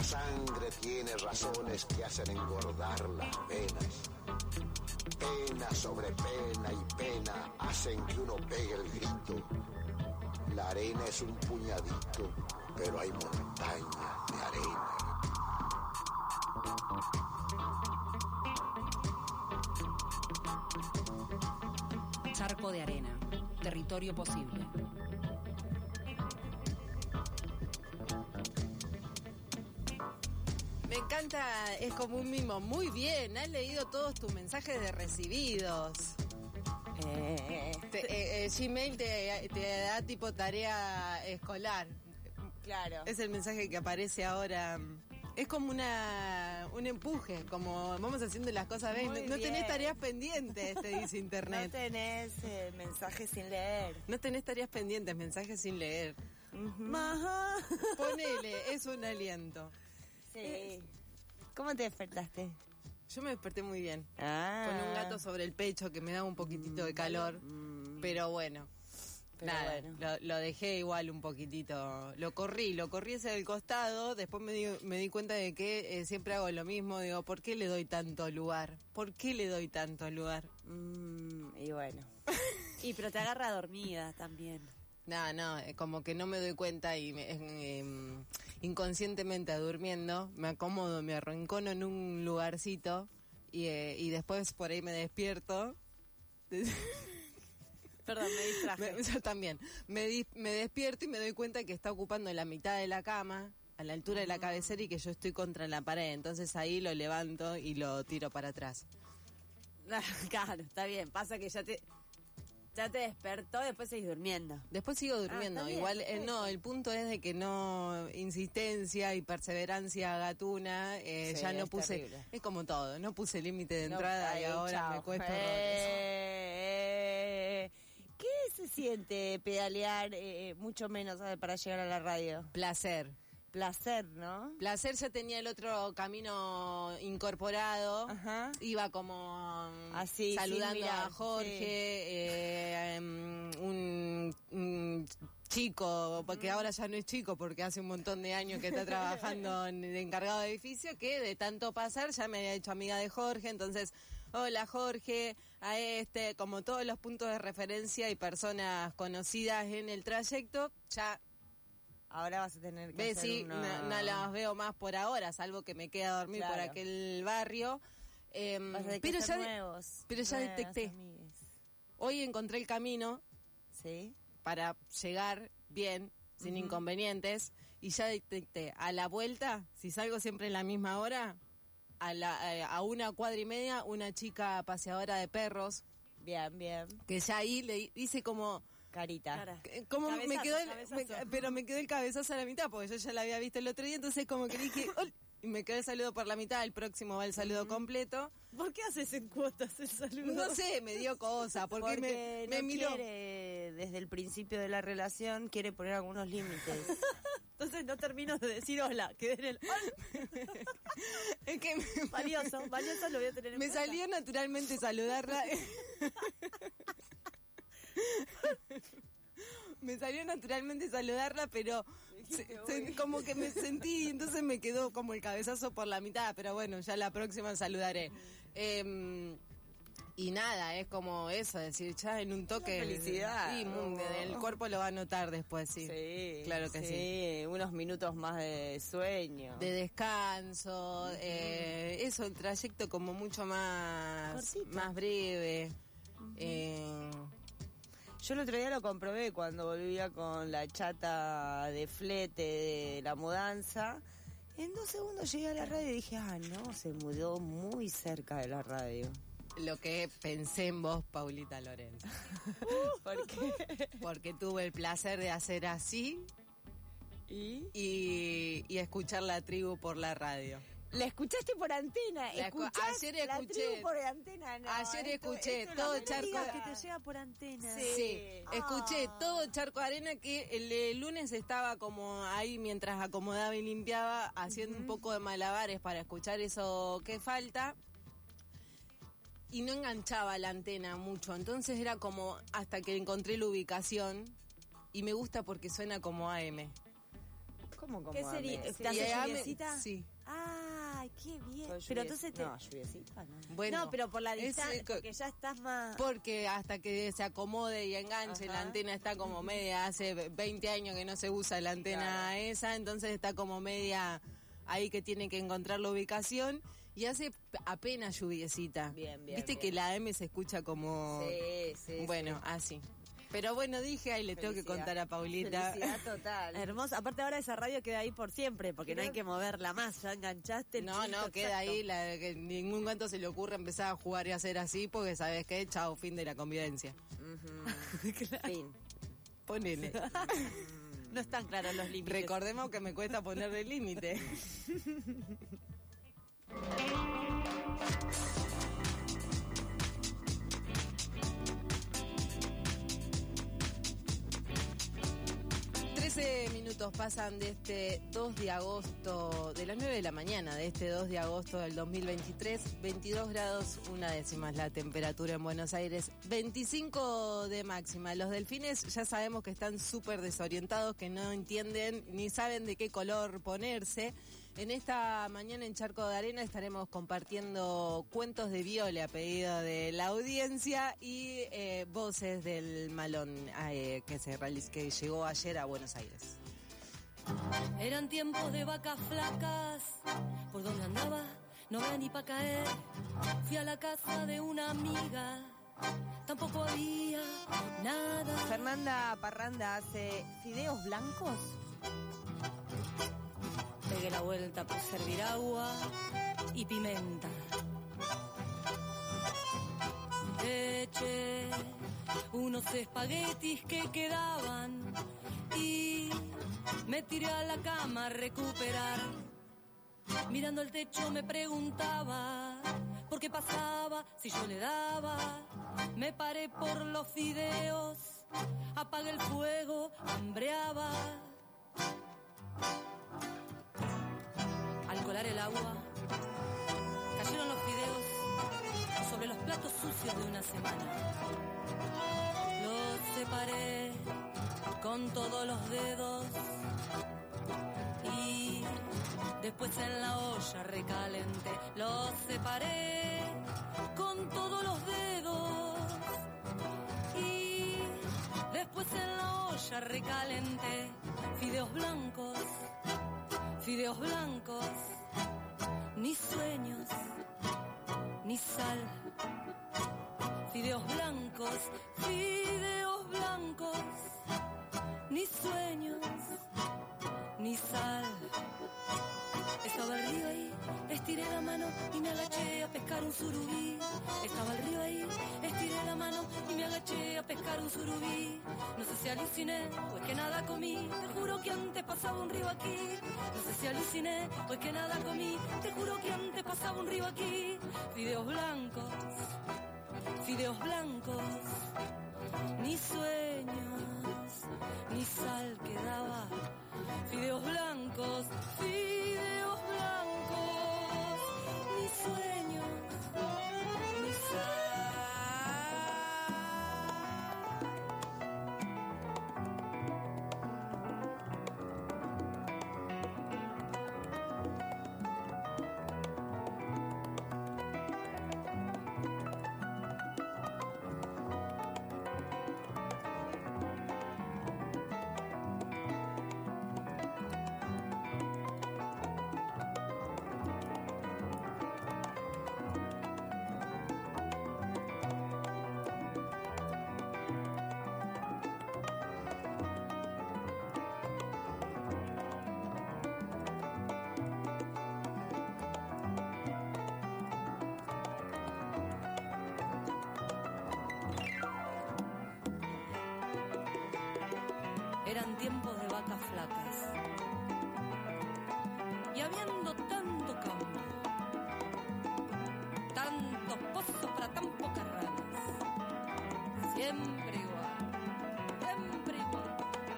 sangre tiene razones que hacen engordar las venas. Pena sobre pena y pena hacen que uno pegue el grito. La arena es un puñadito, pero hay montañas de arena. Charco de arena, territorio posible. Me encanta, es como un mimo. Muy bien, has leído todos tus mensajes de recibidos. Gmail te da tipo tarea escolar. Claro. Es el mensaje que aparece ahora. Es como un empuje, como vamos haciendo las cosas bien. No tenés tareas pendientes, te dice internet. No tenés mensajes sin leer. No tenés tareas pendientes, mensajes sin leer. Ajá. Ponele, es un aliento. Sí. ¿Cómo te despertaste? Yo me desperté muy bien. Con Con un gato sobre el pecho que me daba un poquitito de calor. Pero bueno. Pero nada, bueno. Lo dejé igual un poquitito. Lo corrí hacia el costado. Después me di cuenta de que siempre hago lo mismo. Digo, ¿por qué le doy tanto lugar? ¿Por qué le doy tanto lugar? Y bueno. Y pero te agarra dormida también. No, como que no me doy cuenta y inconscientemente durmiendo me acomodo, me arrincono en un lugarcito y después por ahí me despierto. Perdón, me distraje. Yo también. Me despierto y me doy cuenta que está ocupando la mitad de la cama, a la altura de la cabecera, y que yo estoy contra la pared. Entonces ahí lo levanto y lo tiro para atrás. Claro, está bien. Pasa que ya te despertó, después seguís durmiendo. Después sigo durmiendo. está bien, Igual, perfecto. no, el punto es de que no, insistencia y perseverancia gatuna, Sí, ya no es puse, terrible. es como todo, no puse límite de No, entrada y ahí, ahora chao. me cuesta horrores. ¿Qué se siente pedalear mucho menos para llegar a la radio? Placer. Placer, ¿no? Placer, ya tenía el otro camino incorporado. Ajá. Iba como Así, saludando sin mirar, a Jorge, un chico, porque ahora ya no es chico, porque hace un montón de años que está trabajando en el encargado de edificio, que de tanto pasar ya me había hecho amiga de Jorge. Entonces, hola Jorge, como todos los puntos de referencia y personas conocidas en el trayecto, ya... Ahora vas a tener que hacer sí, una... no las veo más por ahora, salvo que me quede a dormir Claro. por aquel barrio. Vas a tener que Pero hacer ya, nuevos, pero ya nuevas detecté. amigues. Hoy encontré el camino ¿Sí? para llegar bien, sin inconvenientes, y ya detecté a la vuelta, si salgo siempre en la misma hora, a 1 cuadra y media, una chica paseadora de perros, Bien, bien. que ya ahí le hice como... Carita. Cara. Como me Cabezazo, quedó cabezazo. pero me quedó el cabezazo a la mitad, porque yo ya la había visto el otro día, entonces como que dije, "Ol", y me quedó el saludo por la mitad, el próximo va el saludo completo. ¿Por qué haces en cuotas el saludo? No sé, me dio cosa, porque me no miró. quiere, desde el principio de la relación, quiere poner algunos límites. Entonces no termino de decir hola, quedé en el Es que valioso lo voy a tener en me cuenta. salió naturalmente saludarla. Me salió naturalmente saludarla, pero como que me sentí, entonces me quedó como el cabezazo por la mitad, pero bueno, ya la próxima saludaré. Y nada, es como eso, decir, ya en un toque... Una felicidad. Sí, el cuerpo lo va a notar después, sí. Sí, Claro que sí. Unos minutos más de sueño. De descanso, eso, el trayecto como mucho más breve. Yo el otro día lo comprobé cuando volvía con la chata de flete de la mudanza. En 2 segundos llegué a la radio y dije, no, se mudó muy cerca de la radio. Lo que pensé en vos, Paulita Lorenzo. ¿Por qué? Porque tuve el placer de hacer así y escuchar La Tribu por la radio. ¿La escuchaste por antena? Ayer La escuché. Tribu por antena? No, Ayer escuché esto todo no el charco. Digas que te llega por antena. Sí, escuché todo Charco de Arena, que el lunes estaba como ahí mientras acomodaba y limpiaba, haciendo un poco de malabares para escuchar eso que falta. Y no enganchaba la antena mucho, entonces era como hasta que encontré la ubicación, y me gusta porque suena como AM. ¿Cómo ¿Qué sería? amé? ¿Te hace Y lluviecita? Sí. Ay, qué bien. Soy Pero lluviec- entonces No, lluviecita, no. Bueno, No, pero por la es, distancia, porque ya estás más... porque hasta que se acomode y enganche, Ajá. la antena está como media, hace 20 años que no se usa la antena Claro. esa, entonces está como media ahí que tiene que encontrar la ubicación y hace apenas lluviecita. Bien, bien, Viste bien. que la M se escucha como... Sí, sí. bueno, sí. así. Pero bueno, dije, ahí le tengo que Felicidad. contar a Paulita. Felicidad total. Hermoso. Aparte ahora esa radio queda ahí por siempre, porque no hay que moverla más. Ya enganchaste el No, chivito queda exacto. ahí, que en ningún momento se le ocurre empezar a jugar y hacer así, porque sabes qué, chao, fin de la convivencia. Fin. Ponele. No están claros los límites. Recordemos que me cuesta ponerle límite. Minutos pasan de este 2 de agosto, de las 9 de la mañana de este 2 de agosto del 2023, 22 grados, 1/10 la temperatura en Buenos Aires, 25 de máxima. Los delfines ya sabemos que están súper desorientados, que no entienden ni saben de qué color ponerse. En esta mañana en Charco de Arena estaremos compartiendo cuentos de Viole a pedido de la audiencia y voces del Malón que llegó ayer a Buenos Aires. Eran tiempos de vacas flacas, por donde andaba no veía ni pa' caer. Fui a la casa de una amiga, tampoco había nada. Fernanda Parranda hace fideos blancos. Pegué la vuelta por servir agua y pimenta. Eché unos espaguetis que quedaban y me tiré a la cama a recuperar. Mirando el techo me preguntaba por qué pasaba si yo le daba. Me paré por los fideos, apagué el fuego, hambreaba. Al colar el agua, cayeron los fideos sobre los platos sucios de una semana. Los separé con todos los dedos y después en la olla recalenté. Los separé con todos los dedos y después en la olla recalenté. Fideos blancos, fideos blancos, ni sueños, ni sal. Fideos blancos, fideos blancos, ni sueños, ni sal. Estaba el río ahí, estiré la mano y me agaché a pescar un surubí. Estaba el río ahí, estiré la mano y me agaché a pescar un surubí. No sé si aluciné o es que nada comí, te juro que antes pasaba un río aquí. No sé si aluciné o es que nada comí, te juro que antes pasaba un río aquí. Fideos blancos, fideos blancos, ni sueños, ni sal quedaba. Fideos blancos, fideos blancos, ni sueños, ni sal. Eran tiempos de vacas flacas. Y habiendo tanto campo, tantos pozos para tan pocas ranas, siempre igual, siempre igual.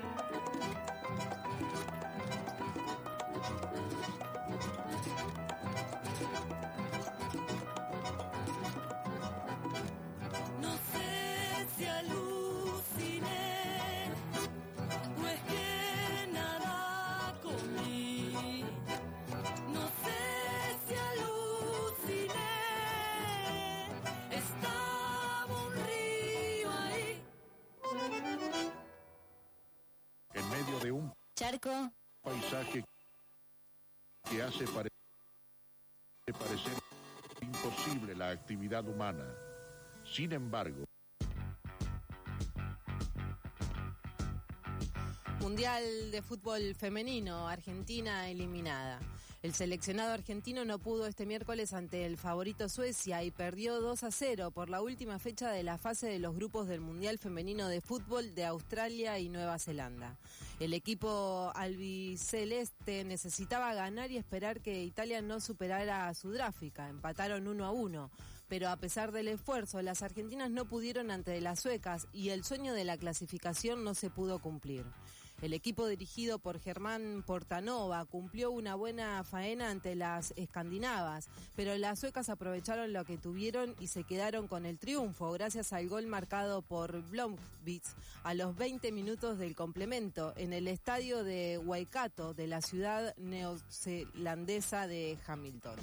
No sé si aluciné o es que nada comí. Charco. Paisaje que hace parecer imposible la actividad humana. Sin embargo, Mundial de fútbol femenino, Argentina eliminada. El seleccionado argentino no pudo este miércoles ante el favorito Suecia y perdió 2-0 por la última fecha de la fase de los grupos del Mundial Femenino de Fútbol de Australia y Nueva Zelanda. El equipo albiceleste necesitaba ganar y esperar que Italia no superara a Sudáfrica. Empataron 1-1. Pero a pesar del esfuerzo, las argentinas no pudieron ante las suecas y el sueño de la clasificación no se pudo cumplir. El equipo dirigido por Germán Portanova cumplió una buena faena ante las escandinavas, pero las suecas aprovecharon lo que tuvieron y se quedaron con el triunfo gracias al gol marcado por Blomqvist a los 20 minutos del complemento en el estadio de Waikato de la ciudad neozelandesa de Hamilton.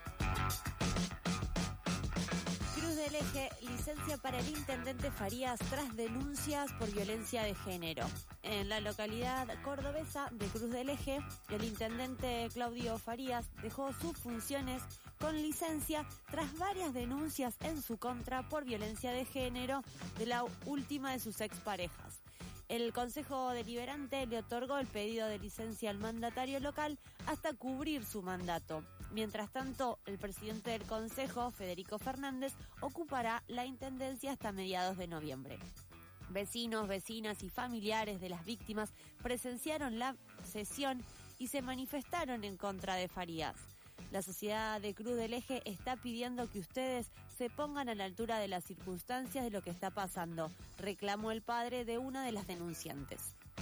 Cruz del Eje, licencia para el intendente Farías tras denuncias por violencia de género. En la localidad cordobesa de Cruz del Eje, el intendente Claudio Farías dejó sus funciones con licencia tras varias denuncias en su contra por violencia de género de la última de sus exparejas. El Consejo Deliberante le otorgó el pedido de licencia al mandatario local hasta cubrir su mandato. Mientras tanto, el presidente del Consejo, Federico Fernández, ocupará la intendencia hasta mediados de noviembre. Vecinos, vecinas y familiares de las víctimas presenciaron la sesión y se manifestaron en contra de Farías. La sociedad de Cruz del Eje está pidiendo que ustedes se pongan a la altura de las circunstancias de lo que está pasando, reclamó el padre de una de las denunciantes.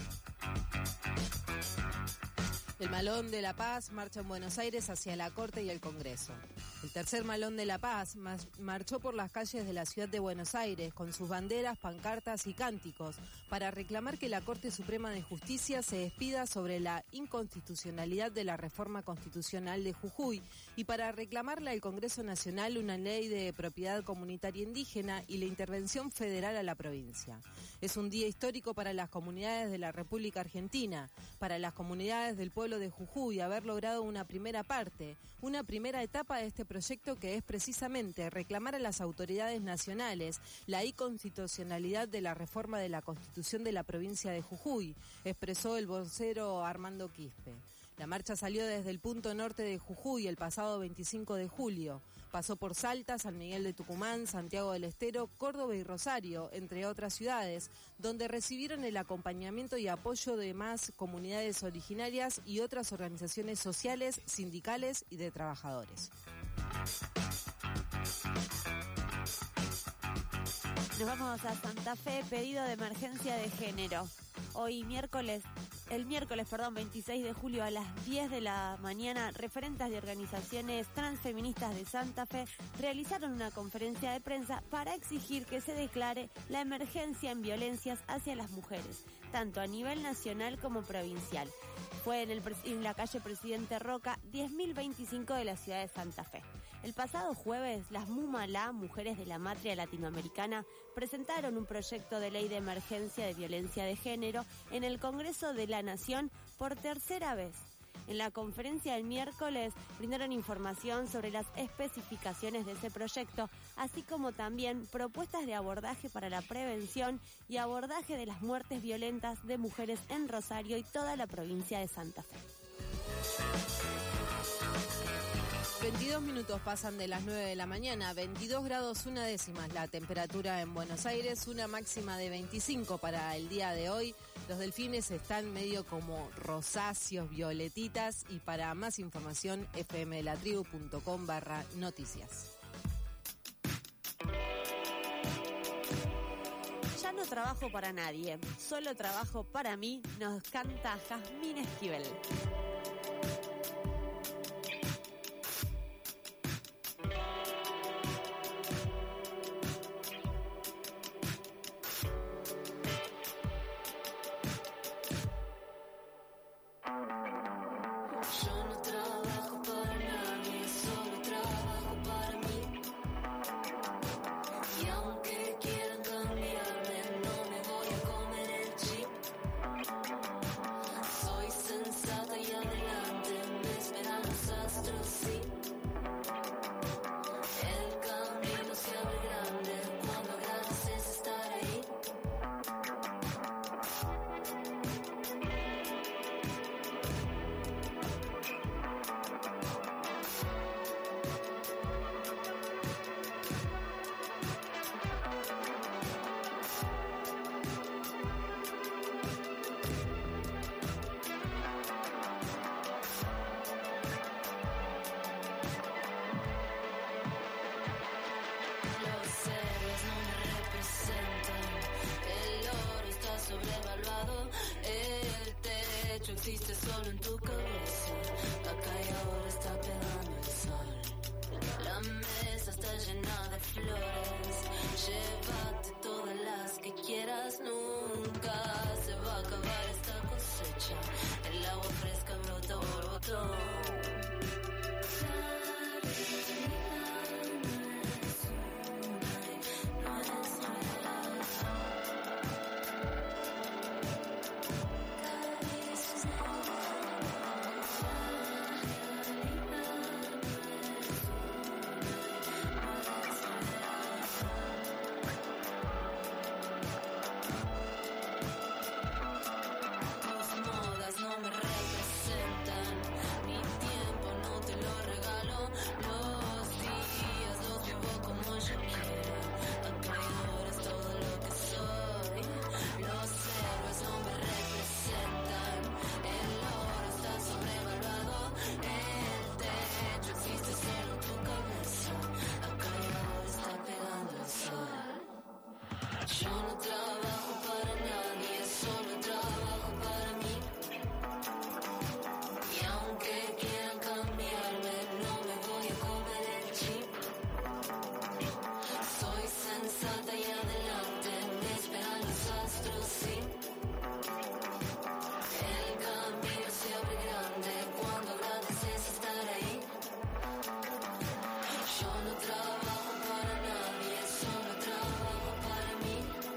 El Malón de la Paz marcha en Buenos Aires hacia la Corte y el Congreso. El tercer Malón de la Paz marchó por las calles de la ciudad de Buenos Aires con sus banderas, pancartas y cánticos para reclamar que la Corte Suprema de Justicia se despida sobre la inconstitucionalidad de la reforma constitucional de Jujuy y para reclamarle al Congreso Nacional una ley de propiedad comunitaria indígena y la intervención federal a la provincia. Es un día histórico para las comunidades de la República Argentina, para las comunidades del pueblo de Jujuy, haber logrado una primera parte, una primera etapa de este proyecto que es precisamente reclamar a las autoridades nacionales la inconstitucionalidad de la reforma de la Constitución de la provincia de Jujuy, expresó el vocero Armando Quispe. La marcha salió desde el punto norte de Jujuy el pasado 25 de julio. Pasó por Salta, San Miguel de Tucumán, Santiago del Estero, Córdoba y Rosario, entre otras ciudades, donde recibieron el acompañamiento y apoyo de más comunidades originarias y otras organizaciones sociales, sindicales y de trabajadores. Nos vamos a Santa Fe, pedido de emergencia de género. El miércoles 26 de julio a las 10 de la mañana, referentes de organizaciones transfeministas de Santa Fe realizaron una conferencia de prensa para exigir que se declare la emergencia en violencias hacia las mujeres, tanto a nivel nacional como provincial. Fue en la calle Presidente Roca, 10.025 de la ciudad de Santa Fe. El pasado jueves, las MUMALA, Mujeres de la Matria Latinoamericana, presentaron un proyecto de ley de emergencia de violencia de género en el Congreso de la Nación por tercera vez. En la conferencia del miércoles brindaron información sobre las especificaciones de ese proyecto, así como también propuestas de abordaje para la prevención y abordaje de las muertes violentas de mujeres en Rosario y toda la provincia de Santa Fe. 22 minutos pasan de las 9 de la mañana, 22 grados 1 décimas la temperatura en Buenos Aires, una máxima de 25 para el día de hoy. Los delfines están medio como rosáceos, violetitas, y para más información fmdelatribu.com/noticias. Ya no trabajo para nadie, solo trabajo para mí, nos canta Jazmín Esquivel. Soy existe solo en tu cabeza. Acá y ahora está pegando el sol. La mesa está llena de flores. Llévate todas las que quieras. Nunca se va a acabar esta cosecha. El agua fresca brota borbotón. Yo no trabajo para nadie, solo trabajo para mí. Y aunque quieran cambiarme, no me voy a comer el chip. Soy sensata y adelante, me esperan los astros, sí. El camino se abre grande cuando agradeces estar ahí. Yo no trabajo para nadie, solo trabajo para mí.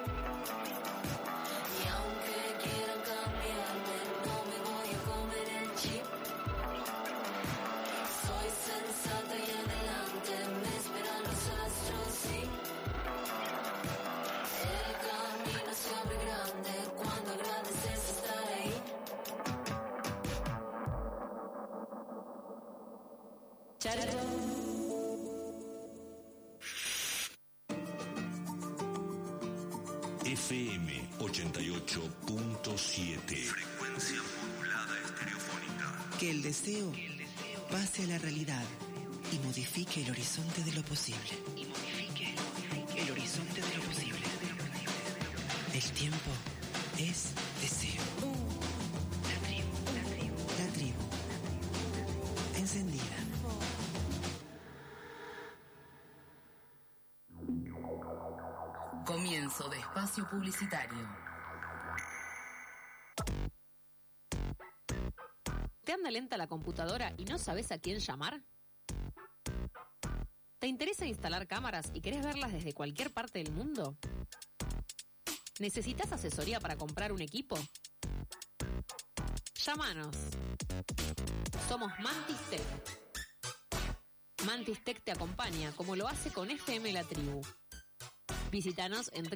Y aunque quieran cambiarme, no me voy a comer el chip. Soy sensata y adelante, me esperan los astros, sí. El camino se abre grande cuando agradeces estar ahí. Charto. FM 88.7. Frecuencia modulada estereofónica. Que el deseo pase a la realidad y modifique el horizonte de lo posible. El horizonte de lo posible. El tiempo es deseo. La tribu. La tribu. Encendida. Comienzo de espacio publicitario. ¿Te anda lenta la computadora y no sabes a quién llamar? ¿Te interesa instalar cámaras y querés verlas desde cualquier parte del mundo? ¿Necesitas asesoría para comprar un equipo? Llámanos. Somos Mantis Tech. Mantis Tech te acompaña como lo hace con FM La Tribu. Visítanos en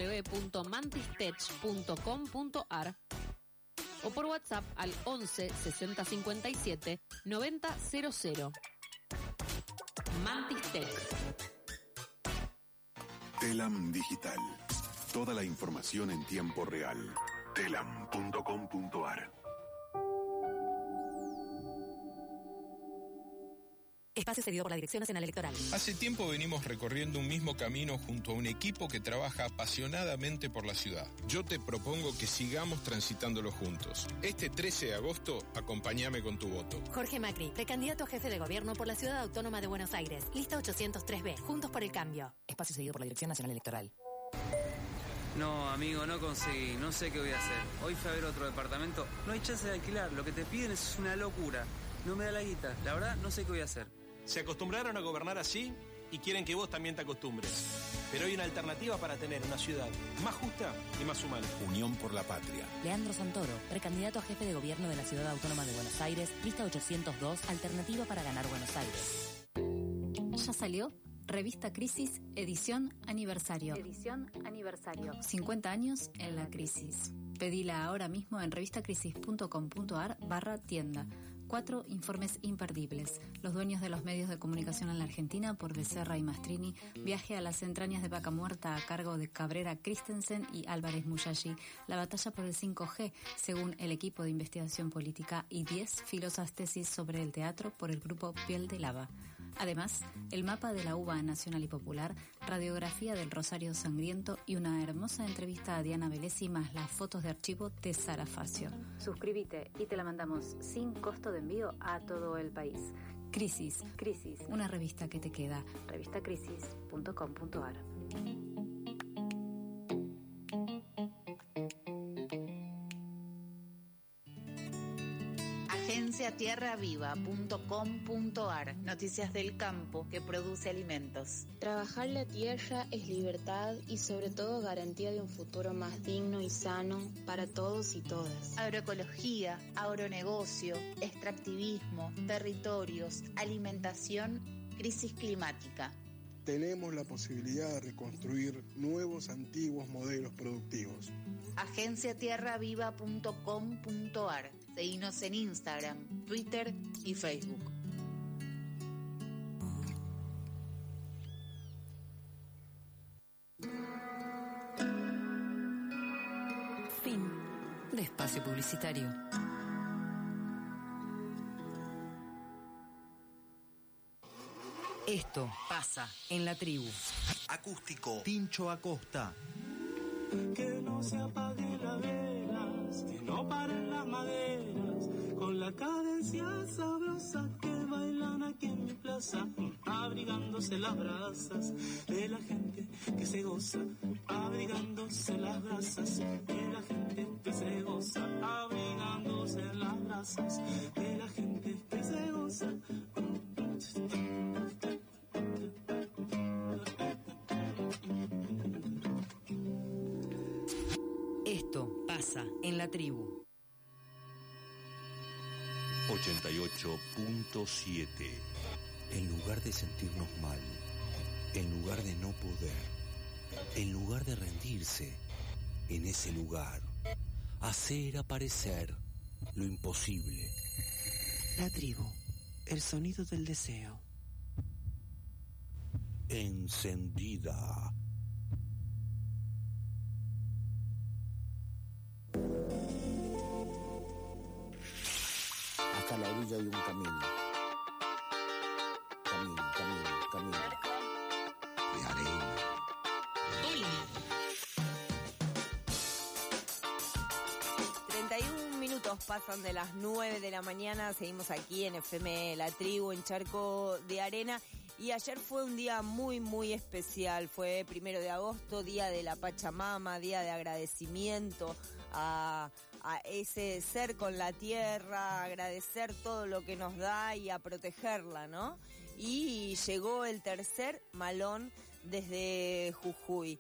www.mantistech.com.ar o por WhatsApp al 11 60 57 90 00. Mantis Tech. Telam Digital. Toda la información en tiempo real. Telam.com.ar. Espacio cedido por la Dirección Nacional Electoral. Hace tiempo venimos recorriendo un mismo camino junto a un equipo que trabaja apasionadamente por la ciudad. Yo te propongo que sigamos transitándolo juntos. Este 13 de agosto, acompáñame con tu voto. Jorge Macri, precandidato a jefe de gobierno por la Ciudad Autónoma de Buenos Aires. Lista 803B. Juntos por el cambio. Espacio cedido por la Dirección Nacional Electoral. No, amigo, no conseguí. No sé qué voy a hacer. Hoy fui a ver otro departamento. No hay chance de alquilar. Lo que te piden es una locura. No me da la guita. La verdad, no sé qué voy a hacer. Se acostumbraron a gobernar así y quieren que vos también te acostumbres. Pero hay una alternativa para tener una ciudad más justa y más humana. Unión por la Patria. Leandro Santoro, precandidato a jefe de gobierno de la Ciudad Autónoma de Buenos Aires. Lista 802, alternativa para ganar Buenos Aires. ¿Ya salió? Revista Crisis, edición aniversario. 50 años en la crisis. Pedila ahora mismo en revistacrisis.com.ar/tienda. 4 informes imperdibles. Los dueños de los medios de comunicación en la Argentina por Becerra y Mastrini. Viaje a las entrañas de Vaca Muerta a cargo de Cabrera Christensen y Álvarez Muyashi. La batalla por el 5G, según el equipo de investigación política. Y 10 filosas tesis sobre el teatro por el grupo Piel de Lava. Además, el mapa de la uva nacional y popular, radiografía del Rosario Sangriento y una hermosa entrevista a Diana Velesi más las fotos de archivo de Sara Facio. Suscríbete y te la mandamos sin costo de envío a todo el país. Crisis, una revista que te queda. revistacrisis.com.ar. agenciatierraviva.com.ar. Noticias del campo que produce alimentos. Trabajar la tierra es libertad y sobre todo garantía de un futuro más digno y sano para todos y todas. Agroecología, agronegocio, extractivismo, territorios, alimentación, crisis climática. Tenemos la posibilidad de reconstruir nuevos antiguos modelos productivos. agenciatierraviva.com.ar. Seguinos en Instagram, Twitter y Facebook. Fin de espacio publicitario. Esto pasa en la tribu. Acústico. Tincho Acosta. Que no se apaguen las velas, que no paren las maderas, con la cadencia sabrosa que bailan aquí en mi plaza, abrigándose las brasas de la gente que se goza, abrigándose las brasas de la gente que se goza, abrigándose las brasas de la gente que se goza. Esto pasa en la tribu. 88.7. En lugar de sentirnos mal, en lugar de no poder, en lugar de rendirse, en ese lugar, hacer aparecer lo imposible. La tribu, el sonido del deseo. Encendida. Hasta la orilla hay un camino. Camino. De arena. Hola. 31 minutos pasan de las 9 de la mañana. Seguimos aquí en FM La Tribu, en Charco de Arena. Y ayer fue un día muy, muy especial. Fue 1 de agosto, Día de la Pachamama, Día de agradecimiento a ese ser con la tierra, agradecer todo lo que nos da y a protegerla, ¿no? Y llegó el tercer malón desde Jujuy.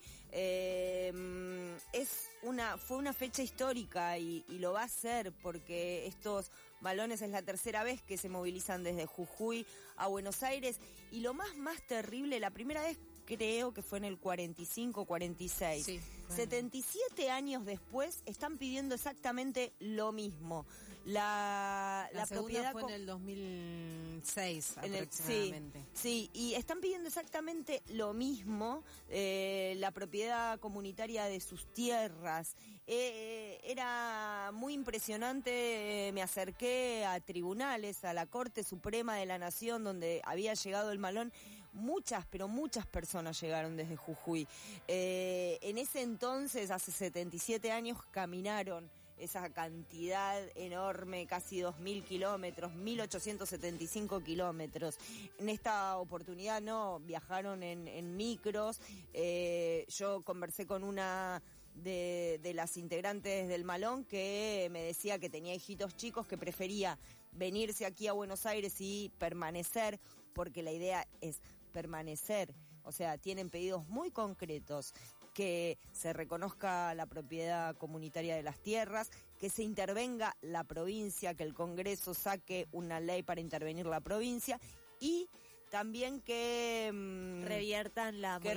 Fue una fecha histórica y lo va a ser porque estos malones es la tercera vez que se movilizan desde Jujuy a Buenos Aires, y lo más terrible, la primera vez creo que fue en el 45, 46. Sí, bueno. 77 años después están pidiendo exactamente lo mismo. La propiedad fue en el 2006 aproximadamente. Sí, y están pidiendo exactamente lo mismo, la propiedad comunitaria de sus tierras. Era muy impresionante, me acerqué a tribunales, a la Corte Suprema de la Nación, donde había llegado el malón. Muchas personas llegaron desde Jujuy. En ese entonces, hace 77 años, caminaron esa cantidad enorme, casi 2.000 kilómetros, 1.875 kilómetros. En esta oportunidad no, viajaron en micros. Yo conversé con una de las integrantes del malón que me decía que tenía hijitos chicos, que prefería venirse aquí a Buenos Aires y permanecer, porque la idea es permanecer. O sea, tienen pedidos muy concretos: que se reconozca la propiedad comunitaria de las tierras, que se intervenga la provincia, que el Congreso saque una ley para intervenir la provincia, y también que reviertan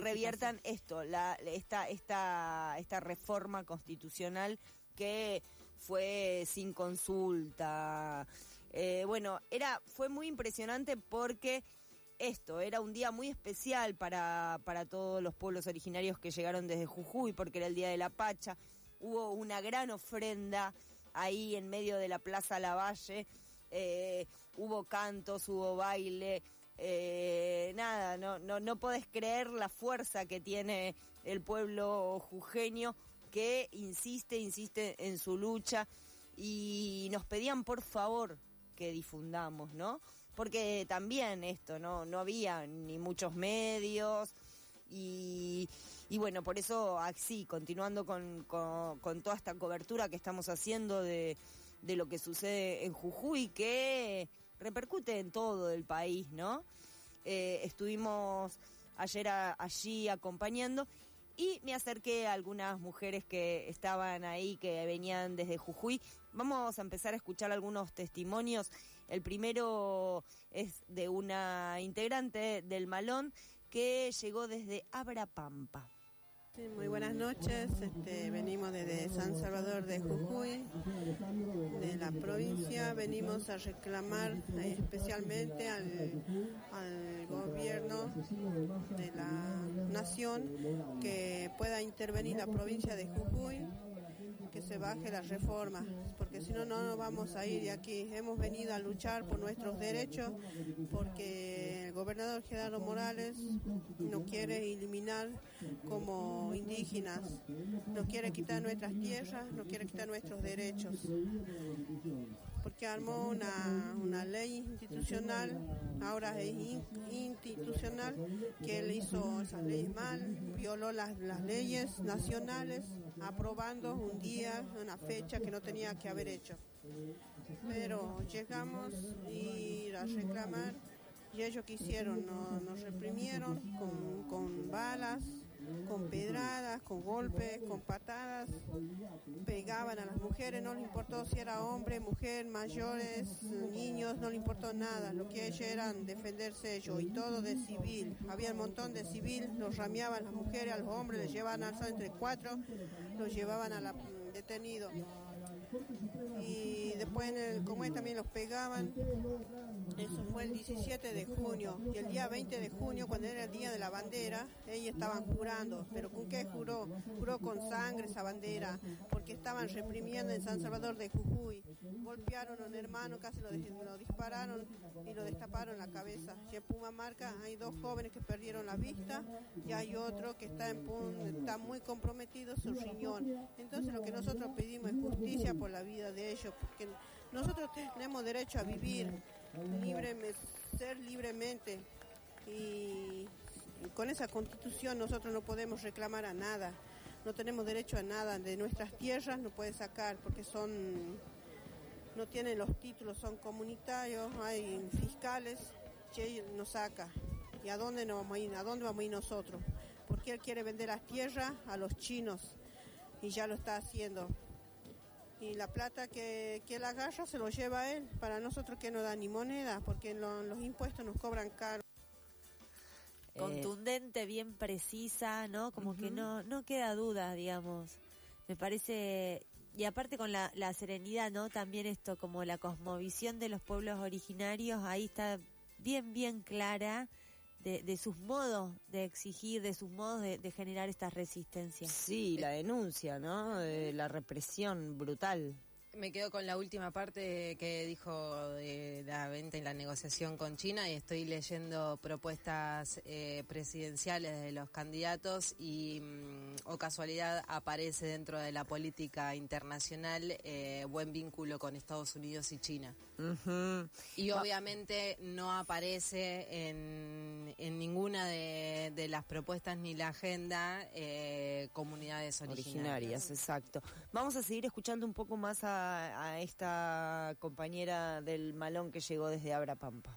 esta reforma constitucional que fue sin consulta. Fue muy impresionante porque esto era un día muy especial para todos los pueblos originarios que llegaron desde Jujuy, porque era el Día de la Pacha. Hubo una gran ofrenda ahí en medio de la Plaza Lavalle, hubo cantos, hubo baile, nada, no podés creer la fuerza que tiene el pueblo jujeño, que insiste en su lucha, y nos pedían por favor que difundamos, ¿no? Porque también esto, no había ni muchos medios, y bueno, por eso así, continuando con toda esta cobertura que estamos haciendo de lo que sucede en Jujuy, que repercute en todo el país, ¿no? Estuvimos ayer allí acompañando, y me acerqué a algunas mujeres que estaban ahí, que venían desde Jujuy. Vamos a empezar a escuchar algunos testimonios. El primero es de una integrante del Malón que llegó desde Abrapampa. Sí, muy buenas noches, venimos desde San Salvador de Jujuy, de la provincia. Venimos a reclamar especialmente al gobierno de la nación que pueda intervenir la provincia de Jujuy, que se baje la reforma, porque si no, no nos vamos a ir de aquí. Hemos venido a luchar por nuestros derechos, porque el gobernador Gerardo Morales nos quiere eliminar como indígenas, nos quiere quitar nuestras tierras, nos quiere quitar nuestros derechos, porque armó una ley institucional, ahora es institucional, que él hizo esas leyes mal, violó las leyes nacionales, aprobando un día, una fecha que no tenía que haber hecho. Pero llegamos a reclamar, y ellos que hicieron, nos reprimieron con balas, con pedradas, con golpes, con patadas, pegaban a las mujeres, no les importó si era hombre, mujer, mayores, niños, no les importó nada, lo que ellos eran defenderse ellos, y todo de civil, había un montón de civil, los rameaban las mujeres, a los hombres les llevaban alzado entre 4, los llevaban a detenido, y después como también los pegaban. Eso fue el 17 de junio, y el día 20 de junio, cuando era el día de la bandera, ellos estaban jurando. ¿Pero con qué juró? Juró con sangre esa bandera, porque estaban reprimiendo en San Salvador de Jujuy. Golpearon a un hermano, casi lo dispararon y lo destaparon la cabeza. Y en Pumamarca hay 2 jóvenes que perdieron la vista, y hay otro que está muy comprometido su riñón. Entonces lo que nosotros pedimos es justicia por la vida de ellos, porque nosotros tenemos derecho a vivir ser libremente, y con esa constitución nosotros no podemos reclamar a nada, no tenemos derecho a nada, de nuestras tierras no puede sacar porque no tienen los títulos, son comunitarios, hay fiscales, que nos saca. ¿Y a dónde nos vamos a ir? ¿A dónde vamos a ir nosotros? Porque él quiere vender las tierras a los chinos, y ya lo está haciendo. Y la plata que él agarra se lo lleva a él. Para nosotros que no da ni moneda, porque los impuestos nos cobran caro. Contundente, bien precisa, ¿no? Como que no queda duda, digamos. Me parece, y aparte con la serenidad, ¿no? También esto, como la cosmovisión de los pueblos originarios, ahí está bien clara. De sus modos de exigir, de sus modos de generar esta resistencia. Sí, la denuncia, ¿no? De la represión brutal. Me quedo con la última parte que dijo de la venta y la negociación con China, y estoy leyendo propuestas presidenciales de los candidatos y o casualidad aparece dentro de la política internacional buen vínculo con Estados Unidos y China. Y obviamente no aparece en ninguna de las propuestas ni la agenda comunidades originarias. Exacto. Vamos a seguir escuchando un poco más a esta compañera del Malón que llegó desde Abrapampa.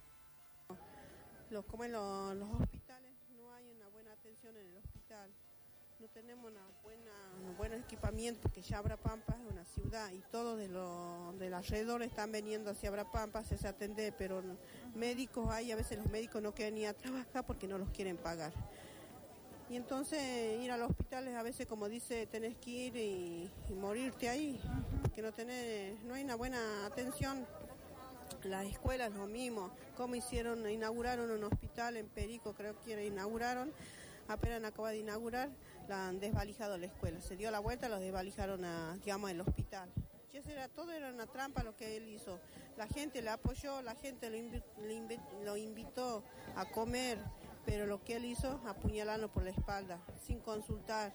Como en los hospitales, no hay una buena atención en el hospital, no tenemos un buen equipamiento, porque ya Abrapampa es una ciudad y todos del alrededor están veniendo hacia Abrapampa a hacerse atender, pero médicos hay, a veces los médicos no quieren ir a trabajar porque no los quieren pagar. Y entonces ir a los hospitales a veces, como dice, tenés que ir y morirte ahí, porque no hay una buena atención. Las escuelas lo mismo, como inauguraron un hospital en Perico, creo que inauguraron, apenas acaba de inaugurar, la han desvalijado la escuela, se dio la vuelta, los desvalijaron al hospital. Todo era una trampa lo que él hizo. La gente le apoyó, la gente lo invitó a comer, pero lo que él hizo, apuñalarlo por la espalda, sin consultar,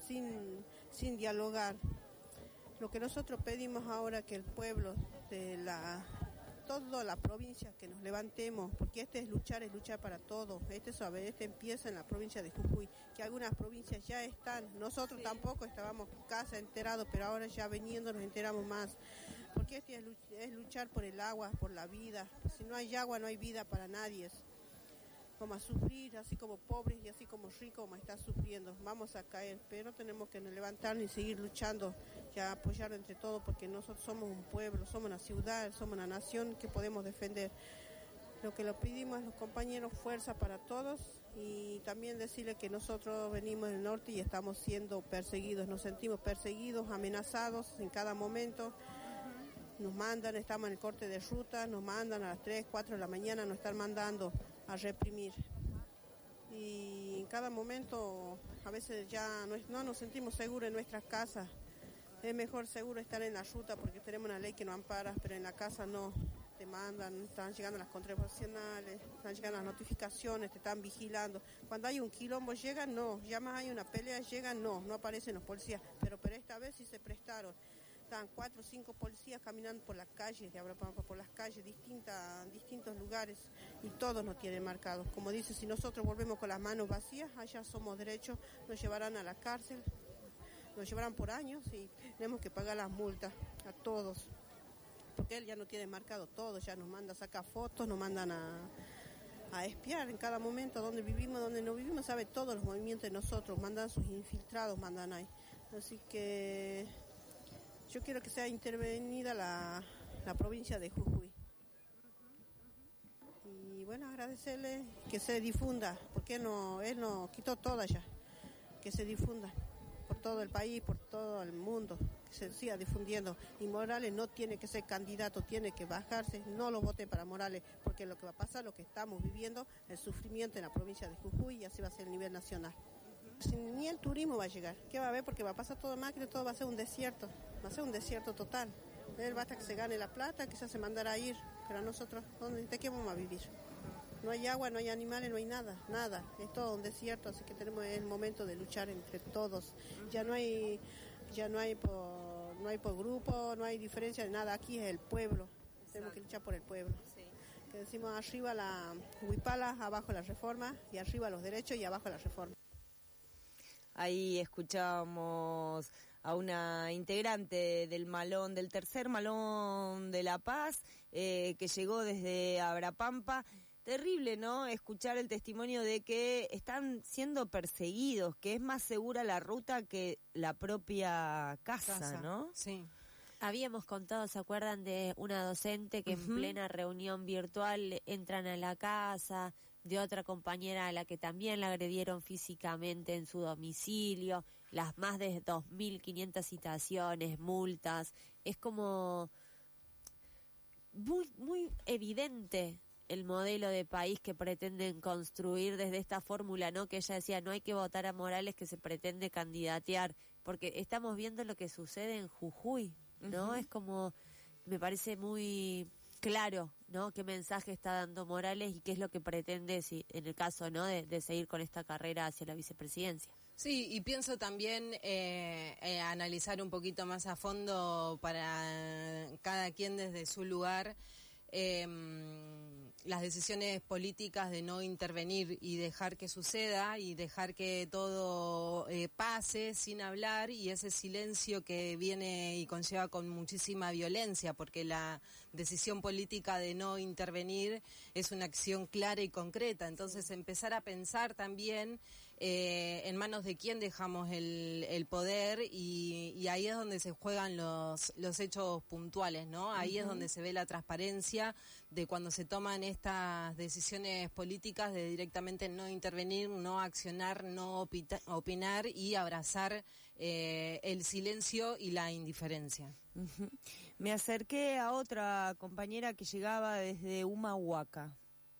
sin dialogar. Lo que nosotros pedimos ahora que el pueblo de toda la provincia, que nos levantemos, porque es luchar para todos. Este empieza en la provincia de Jujuy, que algunas provincias ya están. Nosotros tampoco estábamos casi enterados, pero ahora ya veniendo nos enteramos más. Porque es luchar por el agua, por la vida. Si no hay agua, no hay vida para nadie. Como a sufrir, así como pobres y así como ricos, como está sufriendo. Vamos a caer, pero tenemos que levantarnos y seguir luchando, ya apoyar entre todos, porque nosotros somos un pueblo, somos una ciudad, somos una nación que podemos defender. Lo que le pedimos a los compañeros, fuerza para todos, y también decirles que nosotros venimos del norte y estamos siendo perseguidos, nos sentimos perseguidos, amenazados en cada momento. Nos mandan, estamos en el corte de ruta, nos mandan a las 3, 4 de la mañana, nos están mandando a reprimir. Y en cada momento, a veces ya no nos sentimos seguros en nuestras casas. Es mejor seguro estar en la ruta porque tenemos una ley que nos ampara, pero en la casa no. Te mandan, están llegando las contravencionales, están llegando las notificaciones, te están vigilando. Cuando hay un quilombo llegan, no. Ya más hay una pelea, llegan, no aparecen los policías. Pero esta vez sí se prestaron. Están 4 o 5 policías caminando por las calles de Abrapampa, por las calles, distintos lugares, y todos nos tienen marcados. Como dice, si nosotros volvemos con las manos vacías, allá somos derechos, nos llevarán a la cárcel, nos llevarán por años y tenemos que pagar las multas a todos. Porque él ya no tiene marcado todo, ya nos manda a sacar fotos, nos mandan a espiar en cada momento dónde vivimos, dónde no vivimos, sabe todos los movimientos de nosotros, mandan sus infiltrados, mandan ahí. Así que yo quiero que sea intervenida la provincia de Jujuy. Y bueno, agradecerle que se difunda, porque él no quitó todo allá, que se difunda por todo el país, por todo el mundo, que se siga difundiendo. Y Morales no tiene que ser candidato, tiene que bajarse, no lo voten para Morales, porque lo que va a pasar, lo que estamos viviendo, el sufrimiento en la provincia de Jujuy, y así va a ser a nivel nacional. Ni el turismo va a llegar. ¿Qué va a haber? Porque va a pasar todo Macri, todo va a ser un desierto. Va a ser un desierto total. Él basta que se gane la plata, quizás se mandará a ir. Pero a nosotros, ¿de qué vamos a vivir? No hay agua, no hay animales, no hay nada. Es todo un desierto, así que tenemos el momento de luchar entre todos. Ya no hay por grupo, no hay diferencia de nada. Aquí es el pueblo. Tenemos que luchar por el pueblo. Que decimos arriba la huipala, abajo la reforma, y arriba los derechos y abajo la reforma. Ahí escuchábamos a una integrante del tercer Malón de La Paz, que llegó desde Abrapampa. Terrible, ¿no? Escuchar el testimonio de que están siendo perseguidos, que es más segura la ruta que la propia casa, ¿no? Sí. Habíamos contado, ¿se acuerdan de una docente que en plena reunión virtual entran a la casa de otra compañera a la que también la agredieron físicamente en su domicilio, las más de 2.500 citaciones, multas? Es como muy evidente el modelo de país que pretenden construir desde esta fórmula, ¿no? Que ella decía, no hay que votar a Morales, que se pretende candidatear, porque estamos viendo lo que sucede en Jujuy, ¿no? Es como, me parece muy claro, ¿no? Qué mensaje está dando Morales y qué es lo que pretende, si, en el caso, ¿no? de seguir con esta carrera hacia la vicepresidencia. Sí, y pienso también analizar un poquito más a fondo para cada quien desde su lugar las decisiones políticas de no intervenir y dejar que suceda y dejar que todo pase sin hablar, y ese silencio que viene y conlleva con muchísima violencia, porque la decisión política de no intervenir es una acción clara y concreta. Entonces empezar a pensar también en manos de quién dejamos el poder, y ahí es donde se juegan los hechos puntuales, ¿no? Ahí es donde se ve la transparencia de cuando se toman estas decisiones políticas de directamente no intervenir, no accionar, no opinar y abrazar el silencio y la indiferencia. Me acerqué a otra compañera que llegaba desde Humahuaca.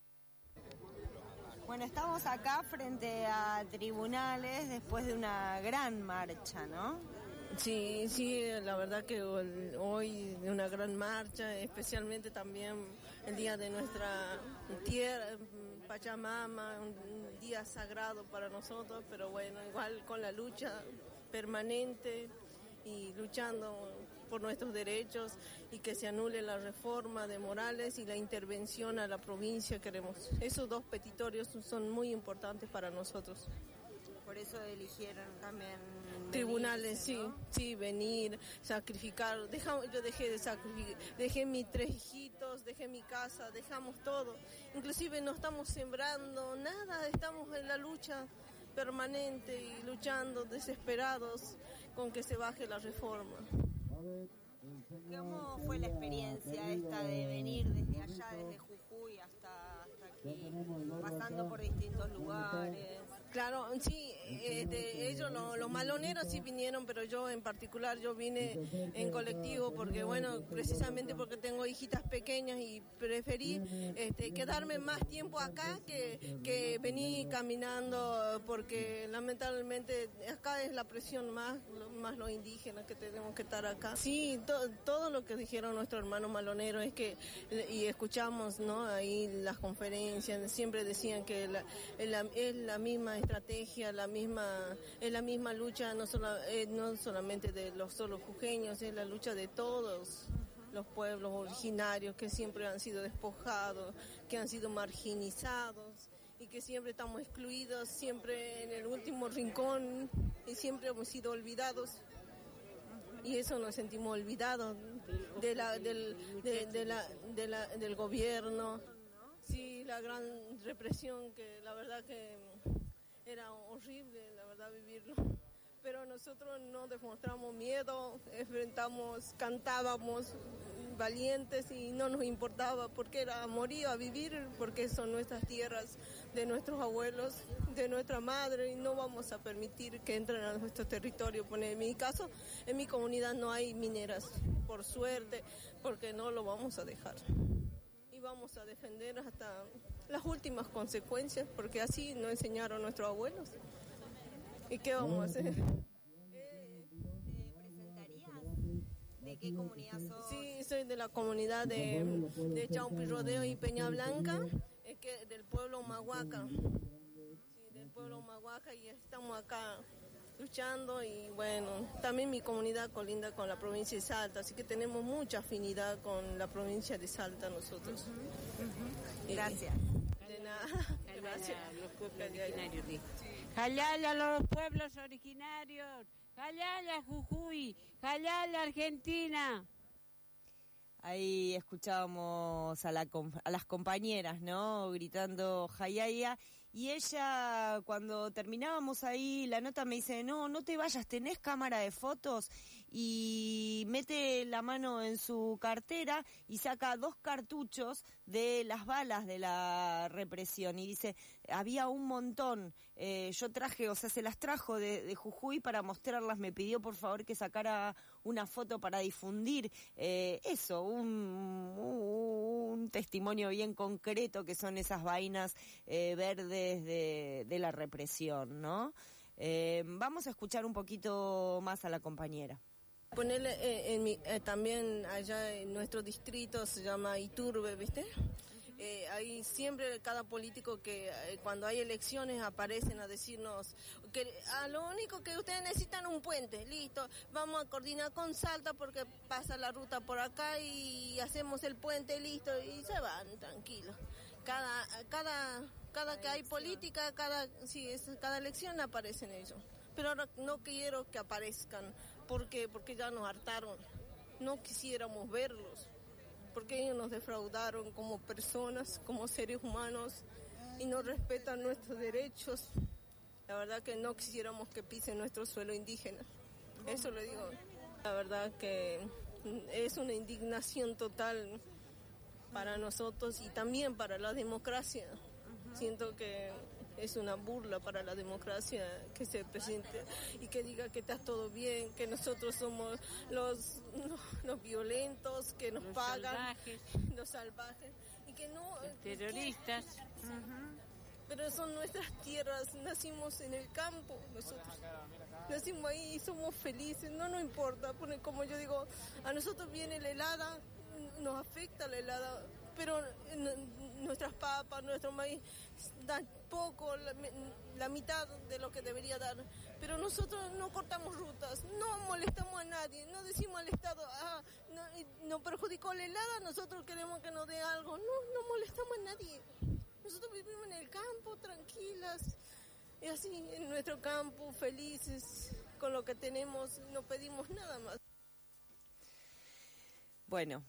Bueno, estamos acá frente a tribunales después de una gran marcha, ¿no? Sí, la verdad que hoy una gran marcha, especialmente también el día de nuestra tierra, Pachamama, un día sagrado para nosotros, pero bueno, igual con la lucha permanente y luchando por nuestros derechos y que se anule la reforma de Morales y la intervención a la provincia queremos. Esos dos petitorios son muy importantes para nosotros. Por eso eligieron también tribunales, venirse, ¿no? sí, venir, sacrificar. Yo dejé de sacrificar, dejé mis 3 hijitos, dejé mi casa, dejamos todo. Inclusive no estamos sembrando nada, estamos en la lucha permanente y luchando desesperados con que se baje la reforma. ¿Cómo fue la experiencia esta de venir desde allá, desde Jujuy hasta aquí, pasando por distintos lugares? Claro, sí, ellos los maloneros sí vinieron, pero yo en particular yo vine en colectivo porque bueno, precisamente porque tengo hijitas pequeñas y preferí quedarme más tiempo acá que venir caminando porque lamentablemente acá es la presión más los indígenas que tenemos que estar acá. Sí, todo lo que dijeron nuestros hermanos maloneros es que, y escuchamos, ¿no? Ahí las conferencias, siempre decían que es la misma estrategia, es la misma lucha, no solamente de los solo jujeños, es la lucha de todos los pueblos originarios que siempre han sido despojados, que han sido marginizados y que siempre estamos excluidos, siempre en el último rincón y siempre hemos sido olvidados. Y eso nos sentimos olvidados del gobierno. Sí, la gran represión que la verdad que era horrible, la verdad, vivirlo. Pero nosotros no demostramos miedo, enfrentamos, cantábamos valientes y no nos importaba porque era morir a vivir, porque son nuestras tierras, de nuestros abuelos, de nuestra madre y no vamos a permitir que entren a nuestro territorio. En mi caso, en mi comunidad no hay mineras, por suerte, porque no lo vamos a dejar. Y vamos a defender hasta las últimas consecuencias, porque así nos enseñaron nuestros abuelos. ¿Y qué vamos a hacer? ¿De qué comunidad sos? Sí, soy de la comunidad de Chaupi Rodeo y Peña Blanca, del pueblo Mahuaca. Sí, del pueblo Mahuaca y estamos acá luchando y bueno, también mi comunidad colinda con la provincia de Salta, así que tenemos mucha afinidad con la provincia de Salta nosotros. Gracias. De nada. Gracias. Los pueblos originarios. Jalala los pueblos originarios. Jalala Jujuy. Jalala Argentina. Ahí escuchábamos a las compañeras, ¿no? Gritando Jayaya. Y ella, cuando terminábamos ahí la nota, me dice, no te vayas, ¿tenés cámara de fotos? Y mete la mano en su cartera y saca 2 cartuchos de las balas de la represión. Y dice, había un montón. Yo traje, o sea, se las trajo de Jujuy para mostrarlas. Me pidió, por favor, que sacara una foto para difundir eso, un testimonio bien concreto que son esas vainas verdes de la represión, ¿no? Vamos a escuchar un poquito más a la compañera. Ponerle también allá en nuestro distrito se llama Iturbe, ¿viste? Ahí siempre cada político que cuando hay elecciones aparecen a decirnos que lo único que ustedes necesitan un puente, listo, vamos a coordinar con Salta porque pasa la ruta por acá y hacemos el puente, listo, y se van tranquilos. Cada que hay política, cada elección aparecen ellos. Pero ahora no quiero que aparezcan, porque ya nos hartaron. No quisiéramos verlos, porque ellos nos defraudaron como personas, como seres humanos, y no respetan nuestros derechos. La verdad que no quisiéramos que pisen nuestro suelo indígena. Eso le digo. La verdad que es una indignación total para nosotros y también para la democracia. Siento que es una burla para la democracia que se presente y que diga que está todo bien, que nosotros somos los violentos, que nos pagan, los salvajes, y que no... Los terroristas. pero son nuestras tierras, nacimos en el campo, nosotros nacimos ahí y somos felices, no nos importa, porque como yo digo, a nosotros viene la helada, nos afecta la helada, pero nuestras papas, nuestro maíz dan poco, la mitad de lo que debería dar, pero nosotros no cortamos rutas, no molestamos a nadie, no decimos al Estado, no perjudicó la helada, nosotros queremos que nos dé algo, no molestamos a nadie. Nosotros vivimos en el campo, tranquilas, y así, en nuestro campo, felices, con lo que tenemos, no pedimos nada más. Bueno,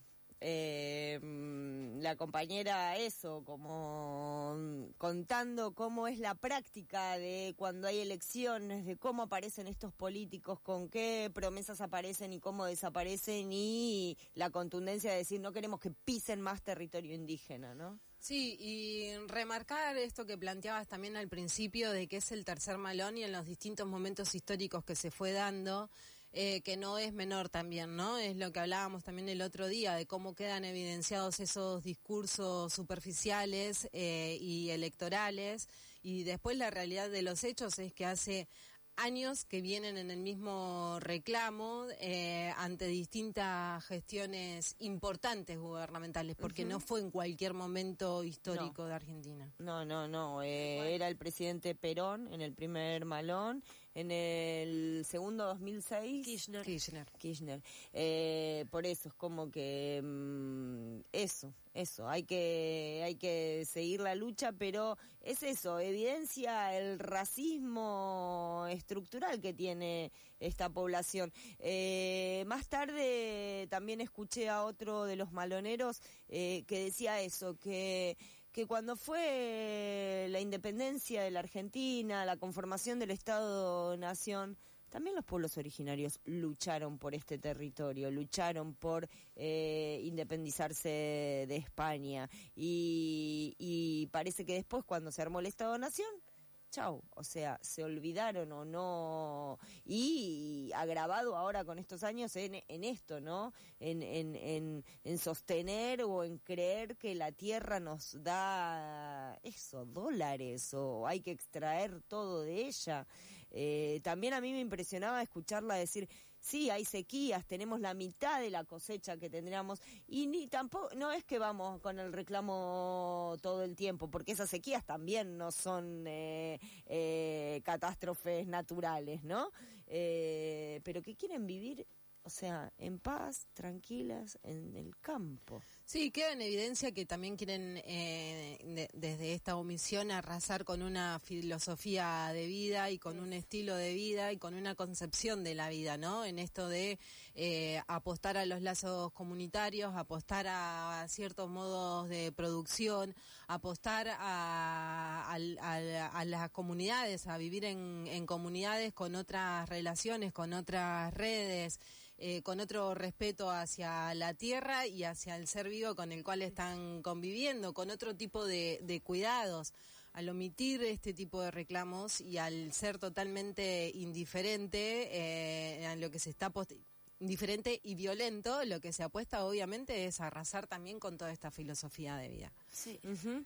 la compañera como contando cómo es la práctica de cuando hay elecciones, de cómo aparecen estos políticos, con qué promesas aparecen y cómo desaparecen, y la contundencia de decir no queremos que pisen más territorio indígena, ¿no? Sí, y remarcar esto que planteabas también al principio de que es el tercer malón y en los distintos momentos históricos que se fue dando, que no es menor también, ¿no? Es lo que hablábamos también el otro día, de cómo quedan evidenciados esos discursos superficiales y electorales, y después la realidad de los hechos es que hace años que vienen en el mismo reclamo ante distintas gestiones importantes gubernamentales, porque no fue en cualquier momento histórico de Argentina. No, era el presidente Perón en el primer malón, en el segundo 2006 Kirchner. Por eso es como que eso, hay que seguir la lucha, pero es eso, evidencia el racismo estructural que tiene esta población. Más tarde también escuché a otro de los maloneros que decía eso, que cuando fue la independencia de la Argentina, la conformación del Estado-Nación, también los pueblos originarios lucharon por este territorio, lucharon por independizarse de España, y parece que después, cuando se armó el Estado-Nación, chau, o sea, se olvidaron o no, y agravado ahora con estos años en esto, ¿no? En sostener o en creer que la tierra nos da dólares, o hay que extraer todo de ella. También a mí me impresionaba escucharla decir, sí, hay sequías, tenemos la mitad de la cosecha que tendríamos, y no es que vamos con el reclamo todo el tiempo, porque esas sequías también no son catástrofes naturales, ¿no? Pero que quieren vivir, o sea, en paz, tranquilas, en el campo. Sí, queda en evidencia que también quieren, desde esta omisión, arrasar con una filosofía de vida y con un estilo de vida y con una concepción de la vida, ¿no? En esto de apostar a los lazos comunitarios, apostar a ciertos modos de producción, apostar a las comunidades, a vivir en comunidades con otras relaciones, con otras redes, con otro respeto hacia la tierra y hacia el ser vivo con el cual están conviviendo, con otro tipo de cuidados. Al omitir este tipo de reclamos y al ser totalmente indiferente a lo que se está indiferente y violento, lo que se apuesta obviamente es arrasar también con toda esta filosofía de vida. Sí.